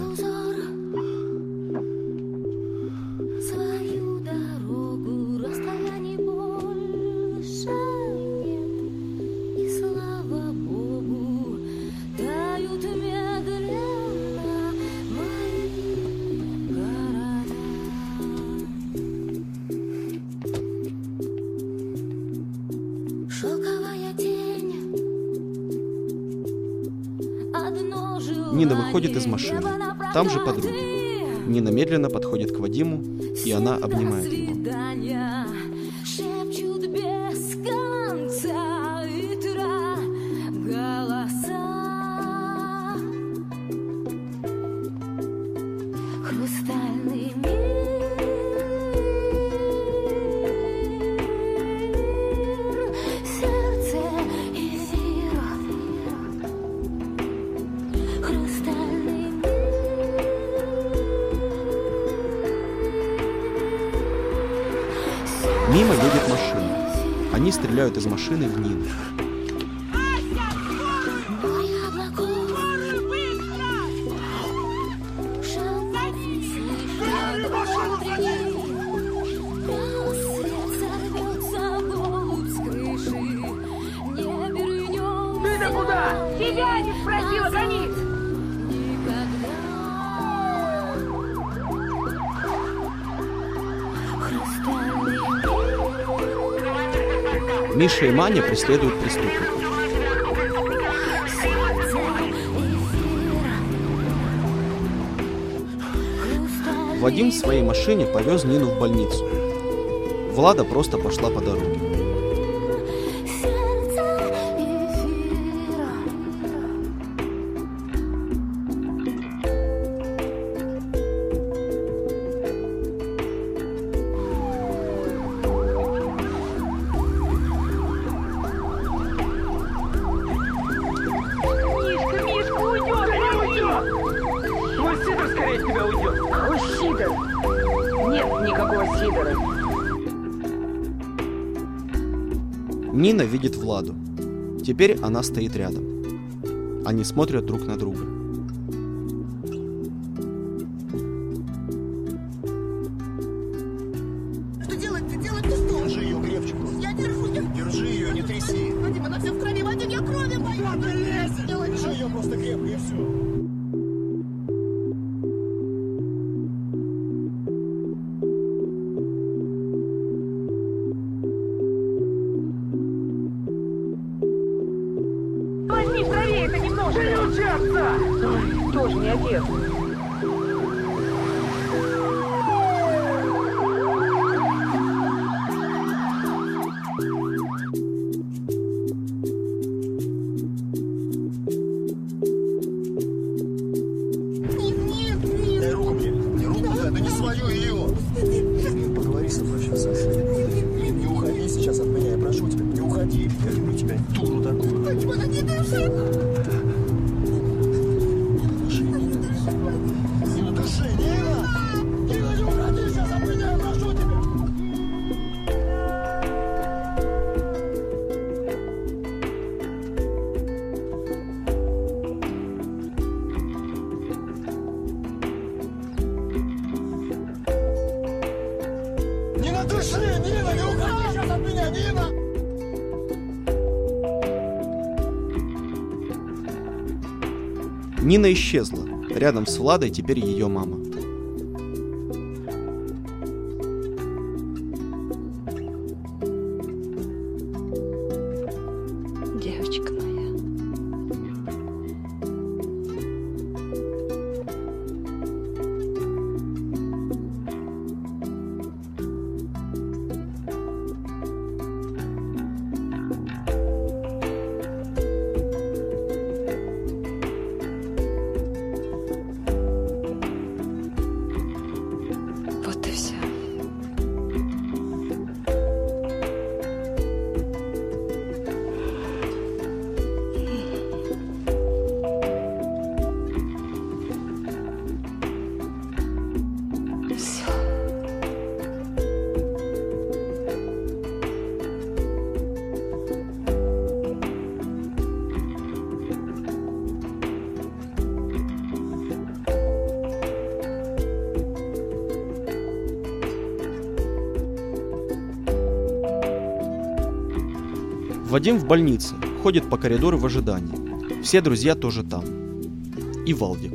Нина выходит из машины. Там же подруги. Нина медленно подходит к Вадиму, и она обнимает его. Шепчут без конца ветра голоса. Хрустальный мир, сердце эфира. Хрустальный Мимо едет машина. Они стреляют из машины в Нину. Ты-то куда? Тебя не спросила, гони! Миша и Маня преследуют преступников. Вадим в своей машине повез Нину в больницу. Влада просто пошла по дороге. Мишка, Мишка, уйдет, не уйдет! Твой Сидор скорее от тебя уйдет. Какой Сидор? Нет никакого Сидора. Нина видит Владу. Теперь она стоит рядом. Они смотрят друг на друга. Что делать-то? Делать-то что? Держи ее крепче просто. Я держу, я... Держи ее, не тряси. Вадим, она вся в крови. Вадим, я крови боюсь. Куда ты лезешь? Делать Держи ее просто крепко, и все. Возьми правее это немножко. Переучаться! Ой, тоже не отец. Дай руку мне. Не руку, да, да не свою ее. Поговори со мной сейчас. Не, не уходи сейчас от меня, я прошу тебя. Не уходи. Я люблю тебя, дуру такую. Вадим, она не дышит. Нина, дыши, Нина! Нина, не уходи сейчас от меня, я прошу тебя. Нина, дыши! Нина, не уходи сейчас от меня, Нина! Нина исчезла. Рядом с Владой теперь ее мама. Девочка моя. Вадим в больнице, ходит по коридору в ожидании. Все друзья тоже там. И Валдик.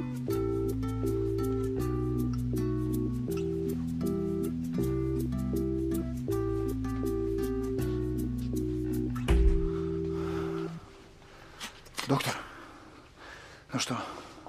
Доктор, ну что?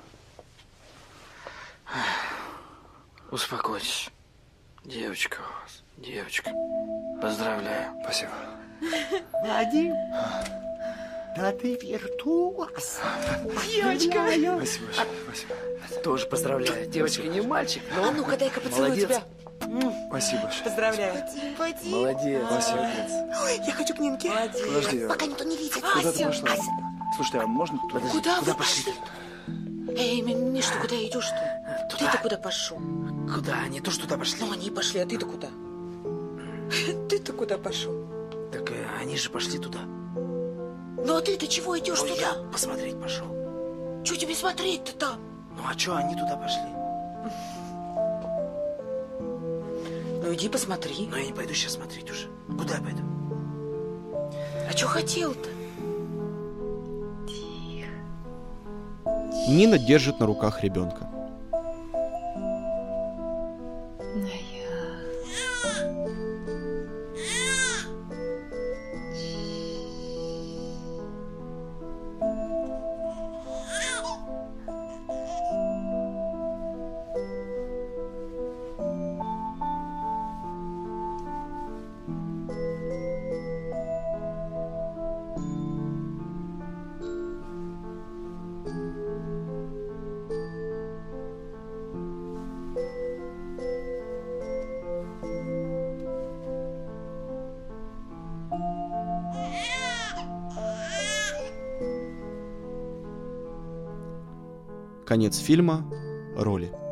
Успокойтесь. Девочка у вас, девочка. Поздравляю. Спасибо. Вадим, да ты виртуоз. Девочка. Спасибо, спасибо. Тоже поздравляю. Девочка не мальчик, но... А ну-ка, дай-ка поцелую Молодец. тебя. Спасибо. Поздравляю. Вадим, Вадим. Молодец. Вася, Ой, я хочу к Нинке. подожди. Пока никто не видит. Куда ты Ася, пошла? Ася. Слушайте, а можно тут? Подожди, Куда куда вы пошли? Эй, Ми- Миш, ты куда идешь-то? Ты-то куда пошел? Куда? Они тоже туда пошли. Ну, они пошли, а ты-то куда? Ты-то куда пошел? Так э, они же пошли туда. Ну, а ты-то чего идешь Ой, туда? я посмотреть пошел. Что тебе смотреть-то там? Ну а что, они туда пошли? Ну, иди посмотри. Но я не пойду сейчас смотреть уже. Куда я пойду? А что хотел-то? Нина держит на руках ребенка. Конец фильма. Роли.